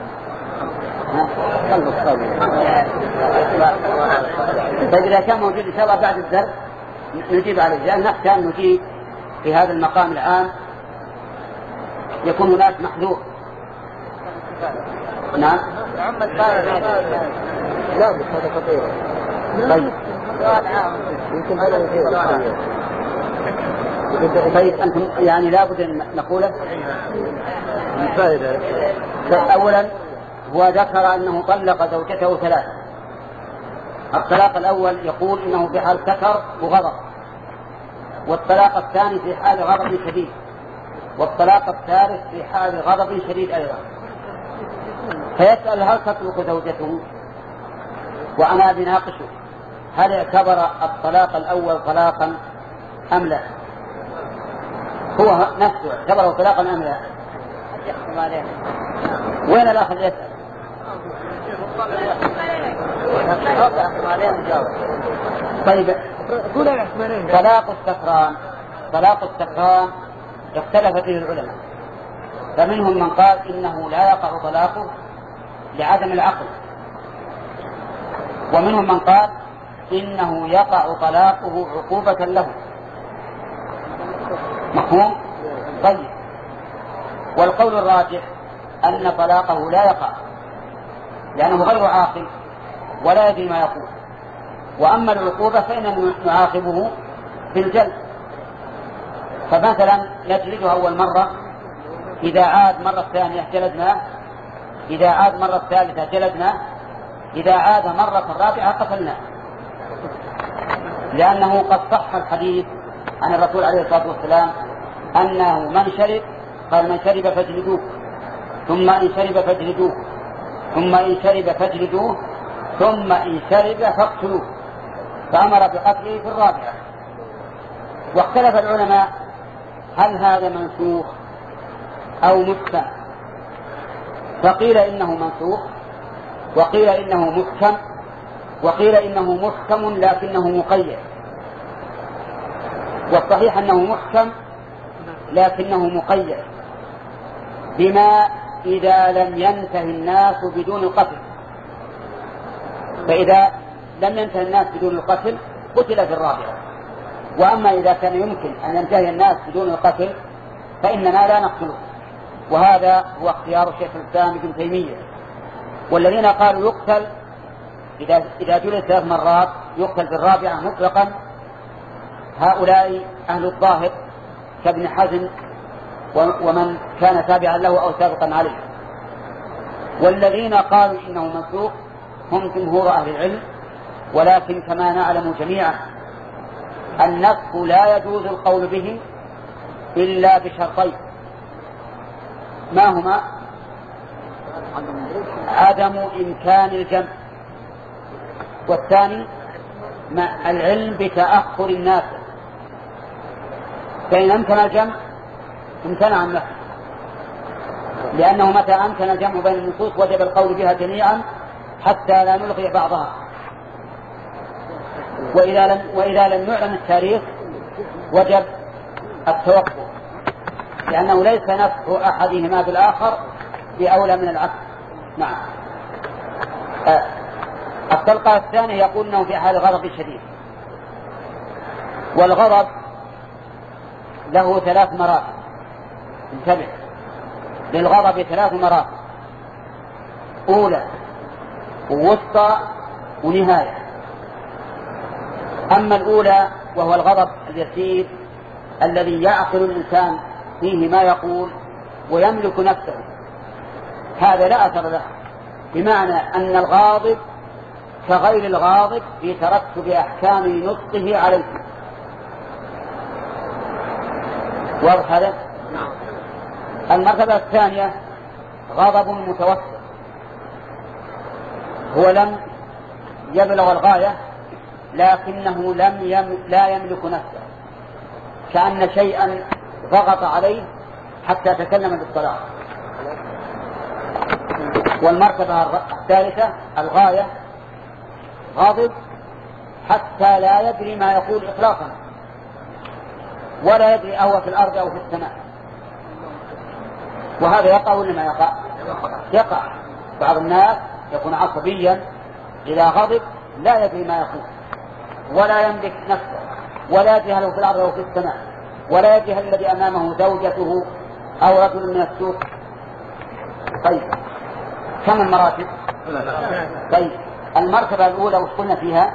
فإذا كان موجود إن شاء الله بعد الدرس نجيب عليه، لأن نخشى أن نجيب في هذا المقام الآن يكون هناك محذور. نعم. لا بس هذا خطير. طيب. يمكن هذا يصير. طيب أنتم يعني لابد أن نقوله. أولا هو ذكر أنه طلق زوجته ثلاثة، الطلاق الأول يقول إنه في حال سكر وغضب، والطلاق الثاني في حال غضب شديد، والطلاق الثالث في حال غضب شديد أيضا. فيسأل هل تطلق زوجته؟ وأنا بناقشه هل اعتبر الطلاق الأول طلاقا أم لا؟ هو نفسه اعتبره طلاقا أم لا؟ وين الأخ يسأل؟ طيب طلاق السكران طلاق السكران اختلف فيه العلماء، فمنهم من قال إنه لا يقع طلاقه لعدم العقل، ومنهم من قال إنه يقع طلاقه عقوبة له. مفهوم؟ طيب، والقول الراجح أن طلاقه لا يقع لأنه غير عاقل ولا يدري ما يقول، وأما العقوبة فإننا نعاقبه بالجلد. فمثلا نجلده أول مرة، إذا عاد مرة ثانية جلدناه، إذا عاد مرة ثالثة جلدناه، إذا عاد مرة رابعة قتلناه، لأنه قد صح الحديث عن الرسول عليه الصلاة والسلام أنه من شرب قال من شرب فاجلدوه، ثم إن شرب فاجلدوه، ثم إن شرب فاجلدوه، ثم إن شرب فاقتلوه، فأمر بقتله في الرابعة. واختلف العلماء هل هذا منسوخ أو محكم، فقيل إنه منسوخ، وقيل إنه محكم، وقيل إنه محكم لكنه مقيد. والصحيح أنه محكم لكنه مقيد بما إذا لم ينتهي الناس بدون القتل، فإذا لم ينتهي الناس بدون القتل قتل في الرابعة. وأما إذا كان يمكن أن ينتهي الناس بدون القتل فإننا لا نقتله، وهذا هو اختيار شيخ الإسلام ابن تيمية. والذين قالوا يقتل إذا إذا جلد ثلاث مرات يقتل في الرابعة مطلقا هؤلاء أهل الظاهر كابن حزم ومن كان تابعا له أو سابقا عليه. والذين قالوا إنه منسوخ هم جمهور أهل العلم، ولكن كما نعلم جميعا النسخ لا يجوز القول به إلا بشرطين، ما هما؟ عدم إمكان الجمع، والثاني مع العلم بتأخر الناس، فإن أمكن الجمع امتنع النسخ، لأنه متى أمكن الجمع بين النصوص وجب القول بها جميعا حتى لا نلغي بعضها. وإذا لم, وإذا لم يعلم التاريخ وجب التوقف، لأنه ليس نسخ أحدهما بالآخر بأولى من العكس. نعم. آه. الطلقة الثانية يقول أنه في حال غضب شديد، والغضب له ثلاث مراتب، انتبه، للغضب ثلاث مراتب، أولى ووسطى ونهاية. أما الأولى وهو الغضب اليسير الذي يعقل الإنسان فيه ما يقول ويملك نفسه، هذا لا أثر له، بمعنى أن الغاضب كغير الغاضب في ترتب أحكام نطقه عليه. واضح هذا؟ المرتبة الثانية غضب متوسط، هو لم يبلغ الغاية لكنه لم يم... لا يملك نفسه، كأن شيئا ضغط عليه حتى تكلم بالطلاق. والمرتبة الثالثة الغاية غاضب حتى لا يدري ما يقول إطلاقا، ولا يدري أهو في الأرض أو في السماء. وهذا يقع ولا ما يقع؟ يقع. بعض الناس يكون عصبيا إذا غضب لا يدري ما يقول ولا يملك نفسه، ولا يدري هل هو في الأرض أو في السماء، ولا يدري هل الذي أمامه زوجته أو رجل من السوق. طيب كم المراتب؟ طيب المرتبة الأولى وش قلنا فيها؟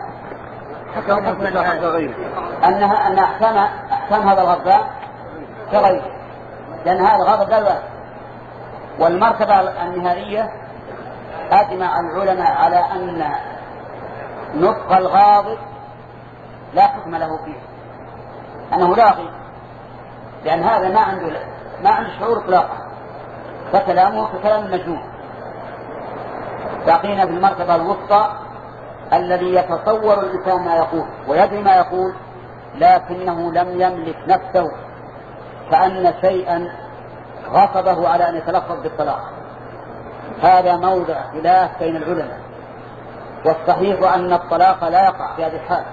أنها أن أحكام أحكام هذا الغضبان كغيره، لأن هذا الغضب لا يؤثر. والمرتبة النهائية أجمع العلماء على أن نطق الغاضب لا حكم له فيه، أنه لاغي، لأن هذا ما عنده ما عنده شعور إطلاقا، فكلامه ككلام المجنون. بقينا في المرتبة الوسطى الذي يتصور الإنسان ما يقول ويدري ما يقول، لكنه لم يملك نفسه، كأن شيئا غصبه على أن يتلفظ بالطلاق. هذا موضع خلاف بين العلماء، والصحيح أن الطلاق لا يقع في هذه الحال.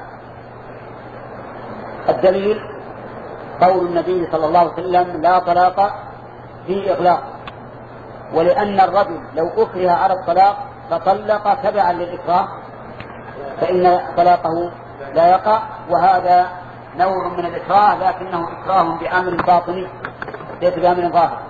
الدليل قول النبي صلى الله عليه وسلم: لا طلاق في إغلاق. ولأن الرجل لو أكره على الطلاق فطلق تبعا للإكراه فإن طلاقه لا يقع، وهذا نوع من الإكراه لكنه إكراه بأمر باطني ليس بأمر ظاهر.